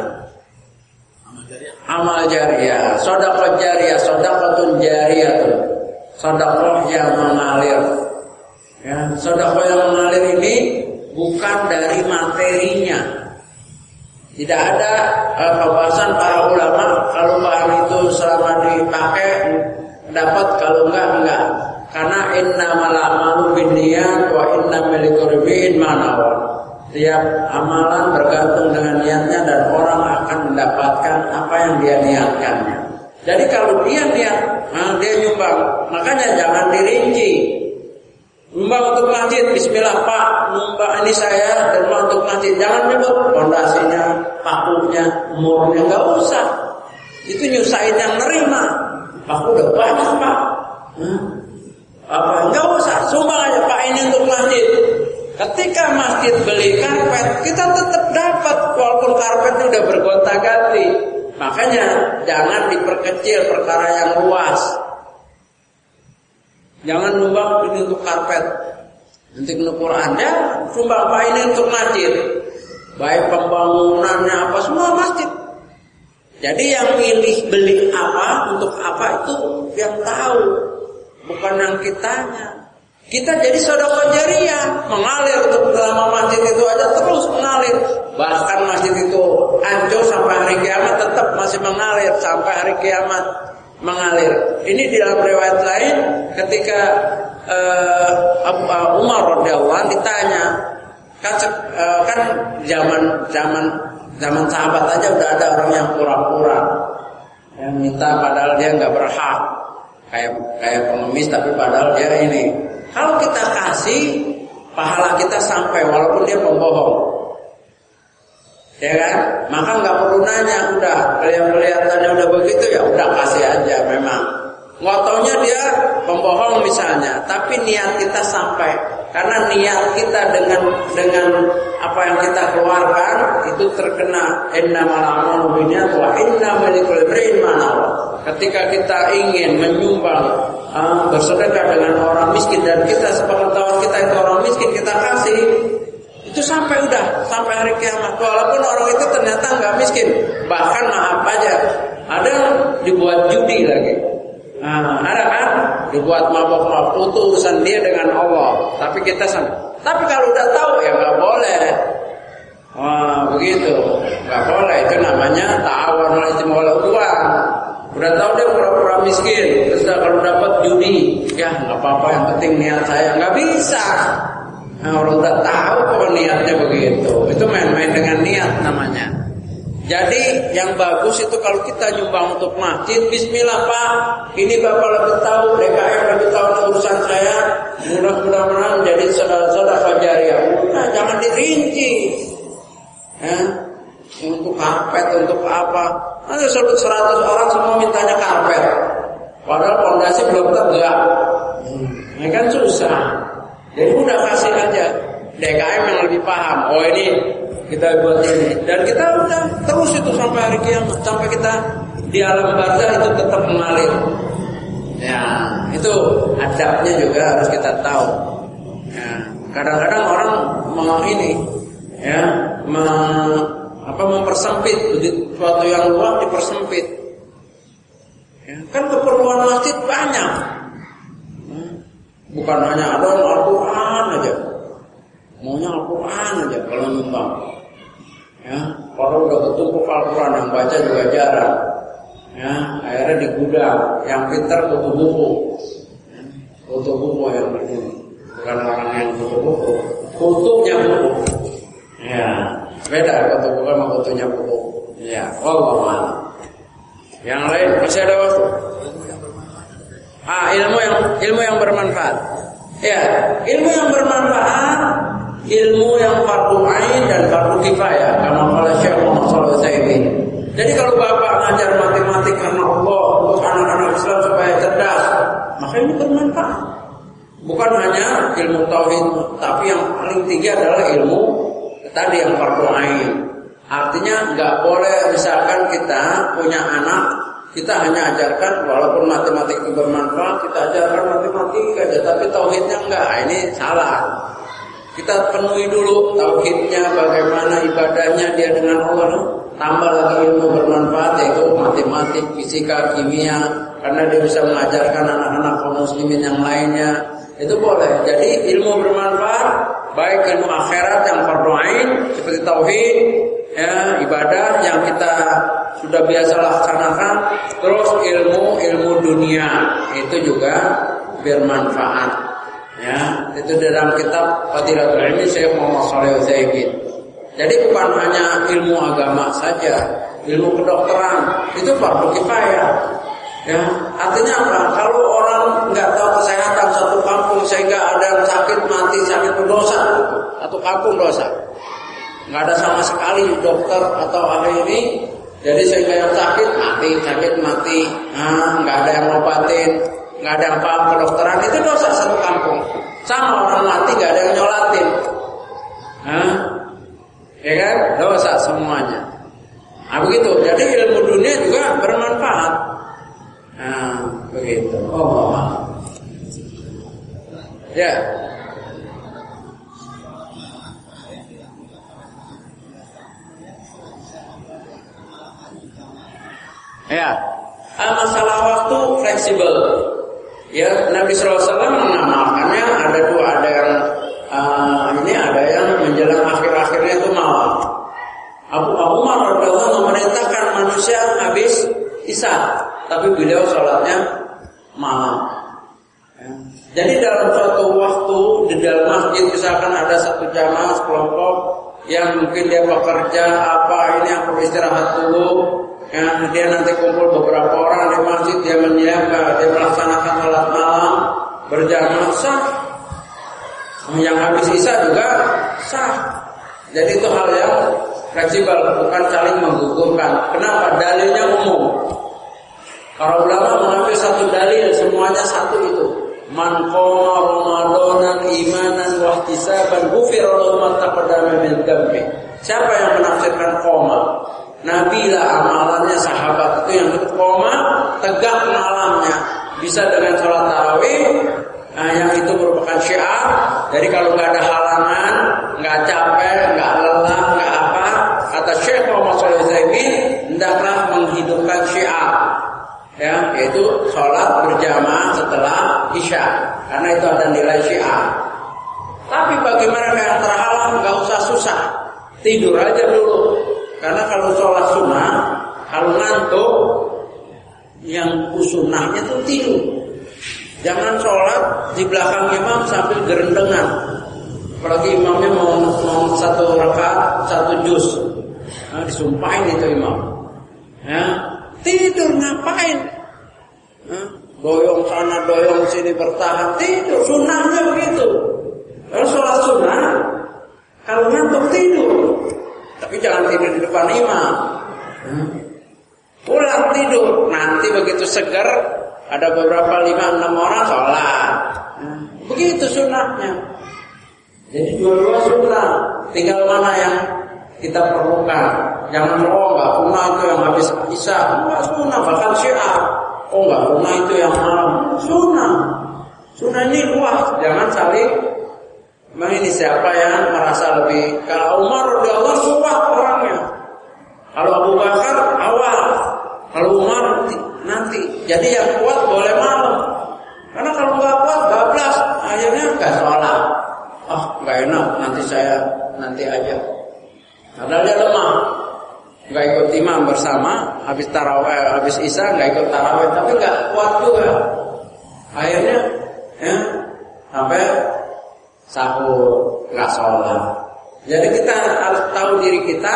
amal jariyah, sedekah jariyah, sedekahun jariyah tuh, sedekah yang mengalir. Ya, sedekah yang mengalir ini bukan dari materinya. Tidak ada uh, pembahasan para ulama kalau bahan itu selama dipakai dapat, kalau enggak enggak. Karena innamal a'malu binniyat wa innamal likulli imrin ma nawa. Tiap amalan bergantung dengan niatnya dan orang akan mendapatkan apa yang dia niatkannya. Jadi kalau dia niat, nah dia nyumbang, makanya jangan dirinci. Nyumbang untuk masjid, bismillah Pak, nyumbang ini saya derma untuk masjid. Jangan nyebut pondasinya, pakunya, umurnya, nggak usah. Itu nyusahin yang nerima. Paku udah banyak Pak. Hmm. Apa? Nggak usah, sumbang aja Pak ini untuk masjid. Ketika masjid beli karpet, kita tetap dapat walaupun karpetnya udah bergonta-ganti. Makanya jangan diperkecil perkara yang luas. Jangan nyumbang ini untuk karpet, untuk Quran ya, sumbang Pak ini untuk masjid. Baik pembangunannya apa semua masjid. Jadi yang milih beli apa untuk apa itu yang tahu, bukan yang kitanya. Kita jadi sedekah jariyah, mengalir untuk selama masjid itu aja terus mengalir. Bahkan masjid itu hancur sampai hari kiamat tetap masih mengalir sampai hari kiamat mengalir. Ini di dalam riwayat lain ketika uh, uh, Umar radhiyallahu anhu ditanya, kan uh, kan zaman zaman zaman sahabat aja udah ada orang yang pura-pura yang minta padahal dia nggak berhak, kayak kayak pengemis tapi padahal dia ini. Kalau kita kasih, pahala kita sampai walaupun dia pembohong, ya kan? Maka nggak perlu nanya, udah kelihatan-kelihatannya udah begitu ya, udah kasih aja. Memang ngotonya dia pembohong misalnya, tapi niat kita sampai, karena niat kita dengan dengan apa yang kita keluarkan itu terkena innamal a'malu binniyat wa innamal likulli imrin ma nawa. Ketika kita ingin menyumbang, uh, bersedekah dengan orang miskin dan kita sepengetahuan kita itu orang miskin, kita kasih, itu sampai udah sampai hari kiamat. Walaupun orang itu ternyata nggak miskin, bahkan maaf aja, ada yang dibuat judi lagi, nah, ada kan dibuat mabok-mabok, itu urusan dia dengan Allah. Tapi kita sampai, tapi kalau udah tahu ya nggak boleh. Wah begitu, nggak boleh. Itu namanya ta'awun 'alal itsmi wal 'udwan. Udah tahu dia pura-pura miskin, terus kalau dapat judi, ya nggak apa-apa, yang penting niat saya. Nggak bisa. Nah, orang udah tahu kalau niatnya begitu, itu main-main dengan niat namanya. Jadi yang bagus itu kalau kita nyumbang untuk masjid, bismillah Pak, ini Bapak lebih tahu, D K M lebih tahu urusan saya, mudah-mudahan jadi sedekah jariyah. Nah, jangan dirinci. Ya, untuk karpet, untuk apa? Nanti seratus orang semua mintanya karpet, padahal fondasi belum tegak. Hmm. Ini kan susah. Jadi udah kasih aja. D K M yang lebih paham. Oh ini kita buat ini, dan kita udah terus itu sampai hari kiamat, sampai kita di alam barzah itu tetap mengalir. Ya, itu adabnya juga harus kita tahu. Ya, kadang-kadang orang mau ini, ya, mau apa mempersempit, sesuatu yang luas dipersempit. Ya, kan keperluan masjid banyak. Bukan hanya ada Al-Quran aja, maunya Al-Quran aja kalau nyumbang. Ya, kalau udah ketumpuk Al-Quran yang baca juga jarang. Ya, akhirnya di gudang, yang pintar tutup buku, tutup buku yang ini, bukan orang yang tutup buku, kutubnya buku. punya buku. Ya, wallahu a'lam. Yang lain masih ada waktu? Ah, ilmu yang ilmu yang bermanfaat. Ya, ilmu yang bermanfaat, ilmu yang fardu ain dan fardu kifayah. Kama qala Syekh Muhammad shallallahu alaihi wasallam. Jadi kalau bapak ngajar matematik karena Allah untuk anak-anak Islam supaya cerdas, maka ini bermanfaat. Bukan hanya ilmu tauhid, tapi yang paling tinggi adalah ilmu tadi yang fardu ain. Artinya nggak boleh misalkan kita punya anak, kita hanya ajarkan walaupun matematik itu bermanfaat, kita ajarkan matematik aja, tapi tauhidnya enggak. Ini salah. Kita penuhi dulu tauhidnya, bagaimana ibadahnya dia dengan Allah. Tambah lagi ilmu bermanfaat yaitu matematik, fisika, kimia, karena dia bisa mengajarkan anak-anak kaum muslimin yang lainnya. Itu boleh. Jadi ilmu bermanfaat, baik ilmu akhirat yang fardu ain seperti tauhid, ya, ibadah yang kita sudah biasa laksanakan, terus ilmu ilmu dunia itu juga bermanfaat. Ya, itu dalam kitab Fadilatul Ilmi Syekh Muhammad shallallahu alaihi wasallam. Jadi bukan hanya ilmu agama saja, ilmu kedokteran itu fardu kifayah. Ya, artinya apa? Kalau orang nggak tahu kesehatan satu kampung sehingga ada yang sakit mati, sakit berdosa, satu kampung dosa. Nggak ada sama sekali dokter atau ahli ini, jadi sehingga yang sakit mati, sakit mati, nah, nggak ada yang ngobatin, nggak ada yang paham kedokteran, itu dosa satu kampung. Sama orang mati nggak ada yang nyolatin, nah, ya kan, dosa semuanya. Nah begitu. Jadi ilmu dunia juga bermanfaat. Nah begitu. Oh, ya. Ya, masalah waktu fleksibel. Ya, Nabi shallallahu alaihi wasallam mengamalkannya ada dua, ada yang uh, ini ada yang menjelang akhir-akhirnya itu malam. Abu Umar radhiyallahu anhu memerintahkan manusia habis isya, tapi beliau sholatnya malam. Ya. Jadi dalam suatu waktu di dalam masjid misalkan ada satu jamaah sekelompok yang mungkin dia bekerja apa ini yang perlu istirahat dulu. Ya, dia nanti kumpul beberapa orang di masjid, dia menyiapkan, dia melaksanakan sholat malam berjamaah sah. Yang habis isya juga sah. Jadi itu hal yang fleksibel, bukan saling menggugurkan. Kenapa? Dalilnya umum. Para ulama mengambil satu dalil, semuanya satu itu. Man qoma ramadanan imanan wa ihtisaban ghufira lahu ma taqaddama min dhanbi. Siapa yang menafsirkan qoma? Nabilah amalannya sahabat itu yang koma tegak malamnya, bisa dengan sholat tarawih, nah, yang itu merupakan syiar. Jadi kalau nggak ada halangan, nggak capek, nggak lelah, nggak apa, kata Syekh Muhammad shallallahu alaihi wasallam, hendaklah menghidupkan syiar, ya, yaitu sholat berjamaah setelah isya, karena itu ada nilai syiar. Tapi bagi mereka yang terhalang, nggak usah susah, tidur aja dulu. Karena kalau sholat sunnah, kalau ngantuk, yang sunnahnya itu tidur. Jangan sholat di belakang imam sambil gerendengan. Apalagi imamnya mau, mau satu rakaat, satu juz, nah, disumpahin itu imam. Ya, tidur ngapain? Nah, doyong sana, doyong sini bertahan, tidur. Sunnahnya begitu. Kalau sholat sunnah, kalau ngantuk tidur. Tapi jangan tidur di depan imam. Hmm. Pulang tidur. Nanti begitu segar, ada beberapa lima enam orang sholat. Hmm. Begitu sunnahnya. Jadi dua-dua sunnah. Tinggal mana yang kita perlukan. Jangan oh enggak sunnah itu yang habis isya. Enggak sunnah, bahkan syiar. Oh enggak sunnah itu yang malam. Sunnah. Sunnah ini luas. Jangan saling. Memang ini siapa yang merasa lebih? Kalau Umar radhiyallahu anhu kuat orangnya. Kalau Abu Bakar awal. Kalau Umar nanti. Jadi yang kuat boleh malam. Karena kalau nggak kuat bablas, akhirnya nggak sholat. Oh nggak enak, nanti saya nanti aja. Padahal dia lemah. Nggak ikut imam bersama. Habis tarawih, habis isya nggak ikut tarawih, tapi nggak kuat juga. Akhirnya, ya sampai sahur, nggak sholat. Jadi kita harus tahu diri kita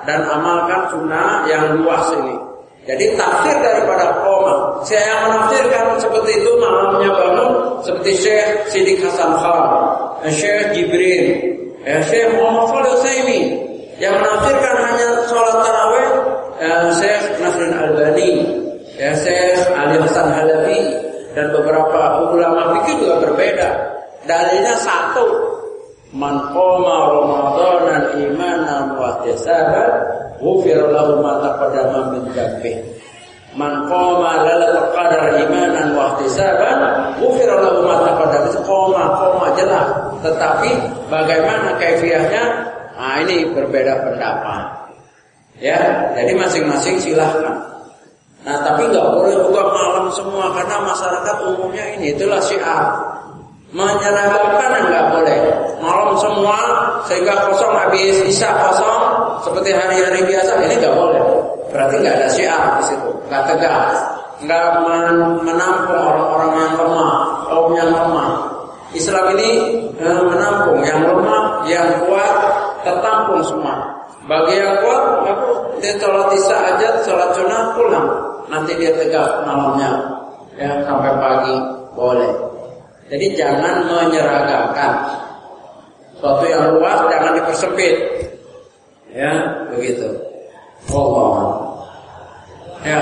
dan amalkan sunnah yang luas ini. Jadi tafsir daripada qoma. Saya yang menafsirkan seperti itu malamnya bangun seperti Syekh Siddiq Hasan Khan, Syekh Jibril, ya Syekh Muhammad Shalih Utsaimin. Yang menafsirkan hanya sholat tarawih, eh, Syekh Nasruddin Albani, ya Syekh Ali Hasan Halabi, dan beberapa ulama fikih juga berbeda. Dalilnya satu, man qoma ramadanan imanan wa ihtisaban ghufira lahu ma taqaddama min dhanbihi. Man qoma lailatul qadar imanan wa ihtisaban ghufira lahu ma taqaddama. Qoma qoma jelas, tetapi bagaimana kaifiahnya? Nah, ini berbeda pendapat. Ya, jadi masing-masing silahkan. Nah, tapi nggak boleh juga malam semua karena masyarakat umumnya ini itulah syiar. Menyeragakan nggak boleh. Malam semua sehingga kosong habis isya kosong seperti hari-hari biasa ini nggak boleh. Berarti nggak ada syiar di situ, nggak tegas, nggak menampung orang-orang yang lemah, kaum yang lemah. Islam ini eh, menampung yang lemah, yang kuat tertampung semua. Bagi yang kuat, aku dia sholat isya aja, sholat sunnah pulang. Nanti dia tegak malamnya, ya sampai pagi boleh. Jadi jangan menyeragakan. Suatu yang luas jangan dipersempit. Ya, begitu. Allah. Ya.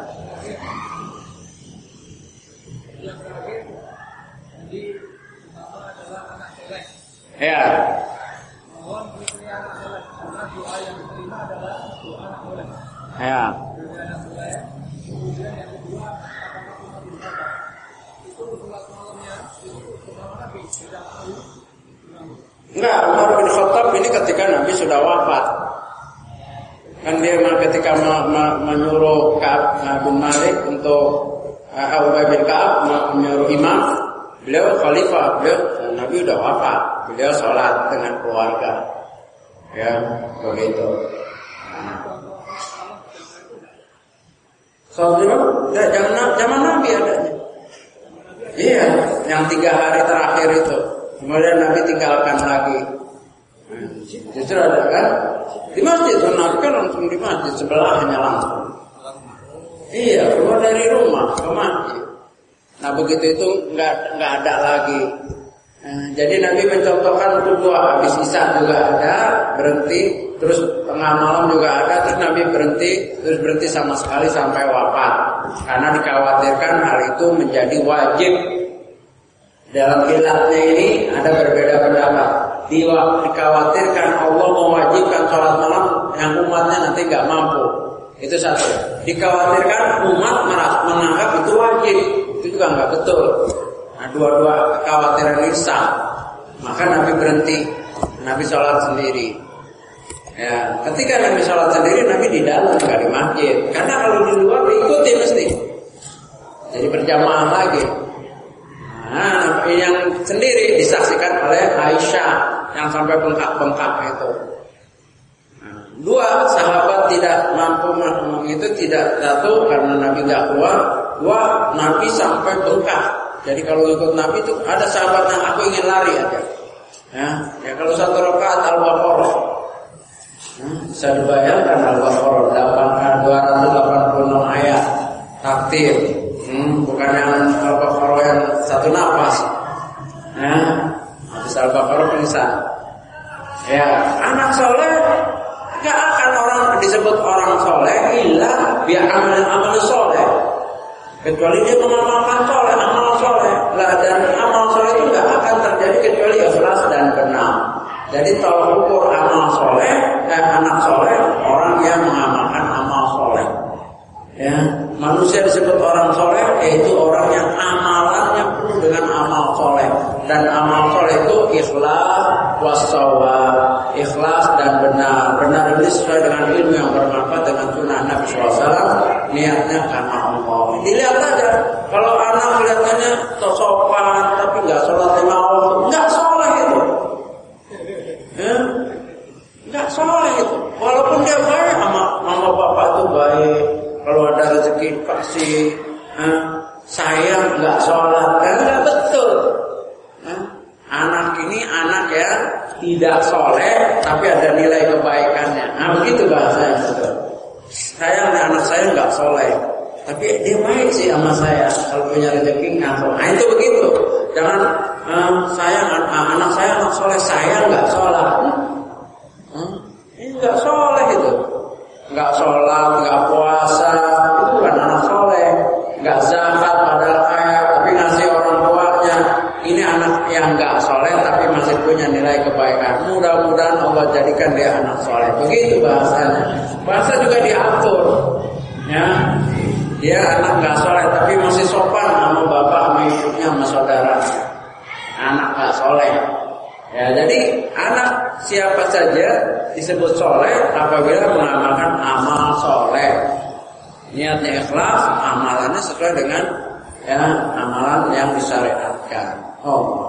Ya. Ya. Enggak, Umar bin Khattab ini ketika Nabi sudah wafat. Kan dia ketika menyuruh Ka'ab bin Malik untuk Abu bin Ka'ab menyuruh imam, beliau khalifah, beliau Nabi sudah wafat, beliau sholat dengan keluarga. Ya, begitu. Soalnya jangan zaman Nabi adanya. Iya, yang tiga hari terakhir itu. Kemudian Nabi tinggalkan lagi. Justru ada kan di masjid, Nabi kan langsung di masjid sebelahnya langsung. Iya, keluar dari rumah ke masjid. Nah begitu itu nggak nggak ada lagi. Nah, jadi Nabi mencontohkan untuk doa habis isya juga ada berhenti, terus tengah malam juga ada, terus Nabi berhenti, terus berhenti sama sekali sampai wafat. Karena dikhawatirkan hal itu menjadi wajib. Dalam kilatnya ini ada berbeda pendapat. Dikhawatirkan Allah mewajibkan sholat malam yang umatnya nanti nggak mampu. Itu satu. Dikhawatirkan umat menganggap itu wajib. Itu juga nggak betul. Nah, dua-dua kekhawatiran ini sah. Maka Nabi berhenti. Nabi sholat sendiri. Ya, ketika Nabi sholat sendiri, Nabi di dalam nggak di masjid. Karena kalau di luar diikuti mesti. Jadi berjamaah lagi. Nah, yang sendiri disaksikan oleh Aisyah yang sampai bengkak-bengkak itu. Nah, dua sahabat tidak mampu itu tidak satu karena Nabi tidak kuat, dua Nabi sampai bengkak. Jadi kalau ikut Nabi itu ada sahabat yang aku ingin lari aja. Ya, ya kalau satu rakaat Al-Baqarah. Hmm, bisa dibayangkan Al-Baqarah dua ratus delapan puluh enam ayat takdir. Hmm, bukan yang Al-Baqarah yang satu nafas. Ya, habis Al-Baqarah pingsan. Ya, anak soleh gak akan orang disebut orang soleh illa bi amalin amal soleh. Kecuali dia mengamalkan soleh, amal soleh. Lah dan amal soleh itu gak akan terjadi kecuali ikhlas dan benar. Jadi tolak ukur amal soleh dan anak soleh orang yang mengamalkan amal soleh. Ya, manusia disebut orang soleh yaitu orang yang amalannya penuh dengan amal soleh, dan amal soleh itu ikhlas wasawab, ikhlas dan benar. Benar ini sesuai dengan ilmu yang bermanfaat dengan sunnah Nabi shallallahu alaihi wasallam, niatnya karena Allah. Dilihat aja kalau anak kelihatannya sopan tapi nggak sholat lima waktu, nggak soleh itu, ya? Nggak soleh itu. Walaupun dia baik sama mama bapak itu baik. Kalau ada rezeki kasih, eh, sayang nggak sholat, kan nggak betul. Eh, anak ini anak ya tidak nggak soleh tapi ada nilai kebaikannya. Nah begitu bahasanya. Sayang anak saya nggak soleh, tapi dia baik sih sama saya. Kalau punya rezeki ngasih. Nah itu begitu. Jangan uh, sayang uh, anak saya anak soleh, saya nggak sholat. Hmm? Ini nggak soleh itu. Nggak sholat, nggak puasa, itu bukan anak soleh. Nggak zakat padahal kaya, tapi ngasih orang tuanya. Ini anak yang nggak soleh tapi masih punya nilai kebaikan. Mudah-mudahan Allah jadikan dia anak soleh. Begitu bahasanya. Bahasa juga diatur. Ya, dia anak nggak soleh tapi masih sopan sama bapak, sama ibunya, sama saudaranya. Anak nggak soleh. Ya, jadi anak siapa saja disebut soleh apabila mengamalkan amal soleh. Niatnya ikhlas, amalannya sesuai dengan ya amalan yang disyariatkan. Oh,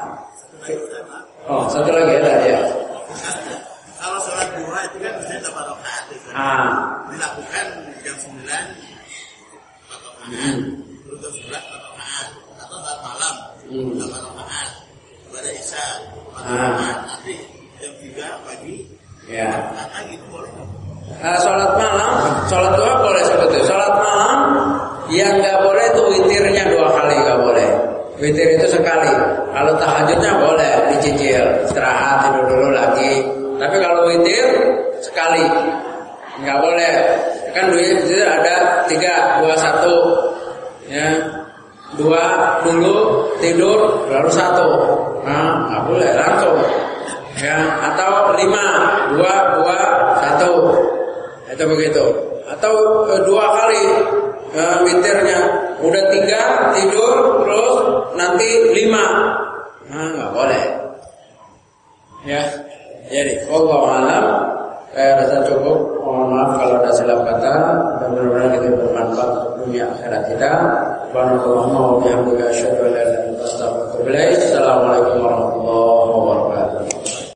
oh satu lagi ada ya. Kalau sholat duha itu kan biasanya delapan rakaat. Ah, dilakukan jam sembilan rakaat, terus jam sebelas rakaat, atau saat malam delapan rakaat, pada isya rakaat, nanti jam tiga pagi. Ya. Rakaat gitu boleh. Uh, sholat malam, sholat duha boleh sebetulnya. Sholat malam yang nggak boleh itu witirnya dua kali nggak boleh. Witir itu sekali. Kalau tahajudnya boleh dicicil, istirahat tidur dulu lagi. Tapi kalau witir sekali, nggak boleh. Kan witir ada tiga, dua, satu, ya, dua dulu tidur lalu satu. Nah, nggak boleh langsung. Ya, atau lima, dua, dua, satu. Itu begitu. Atau e, dua kali e, witirnya. Udah tiga tidur terus nanti lima. Nah, nggak boleh. Ya. Jadi, wallahu a'lam. Saya rasa cukup. Mohon maaf kalau ada salah kata. Mudah-mudahan kita bermanfaat untuk dunia akhirat kita. Subhanallahumma wa bihamdika asyhadu an la ilaha illa anta astaghfiruka wa atubu ilaik. Assalamualaikum warahmatullahi wabarakatuh.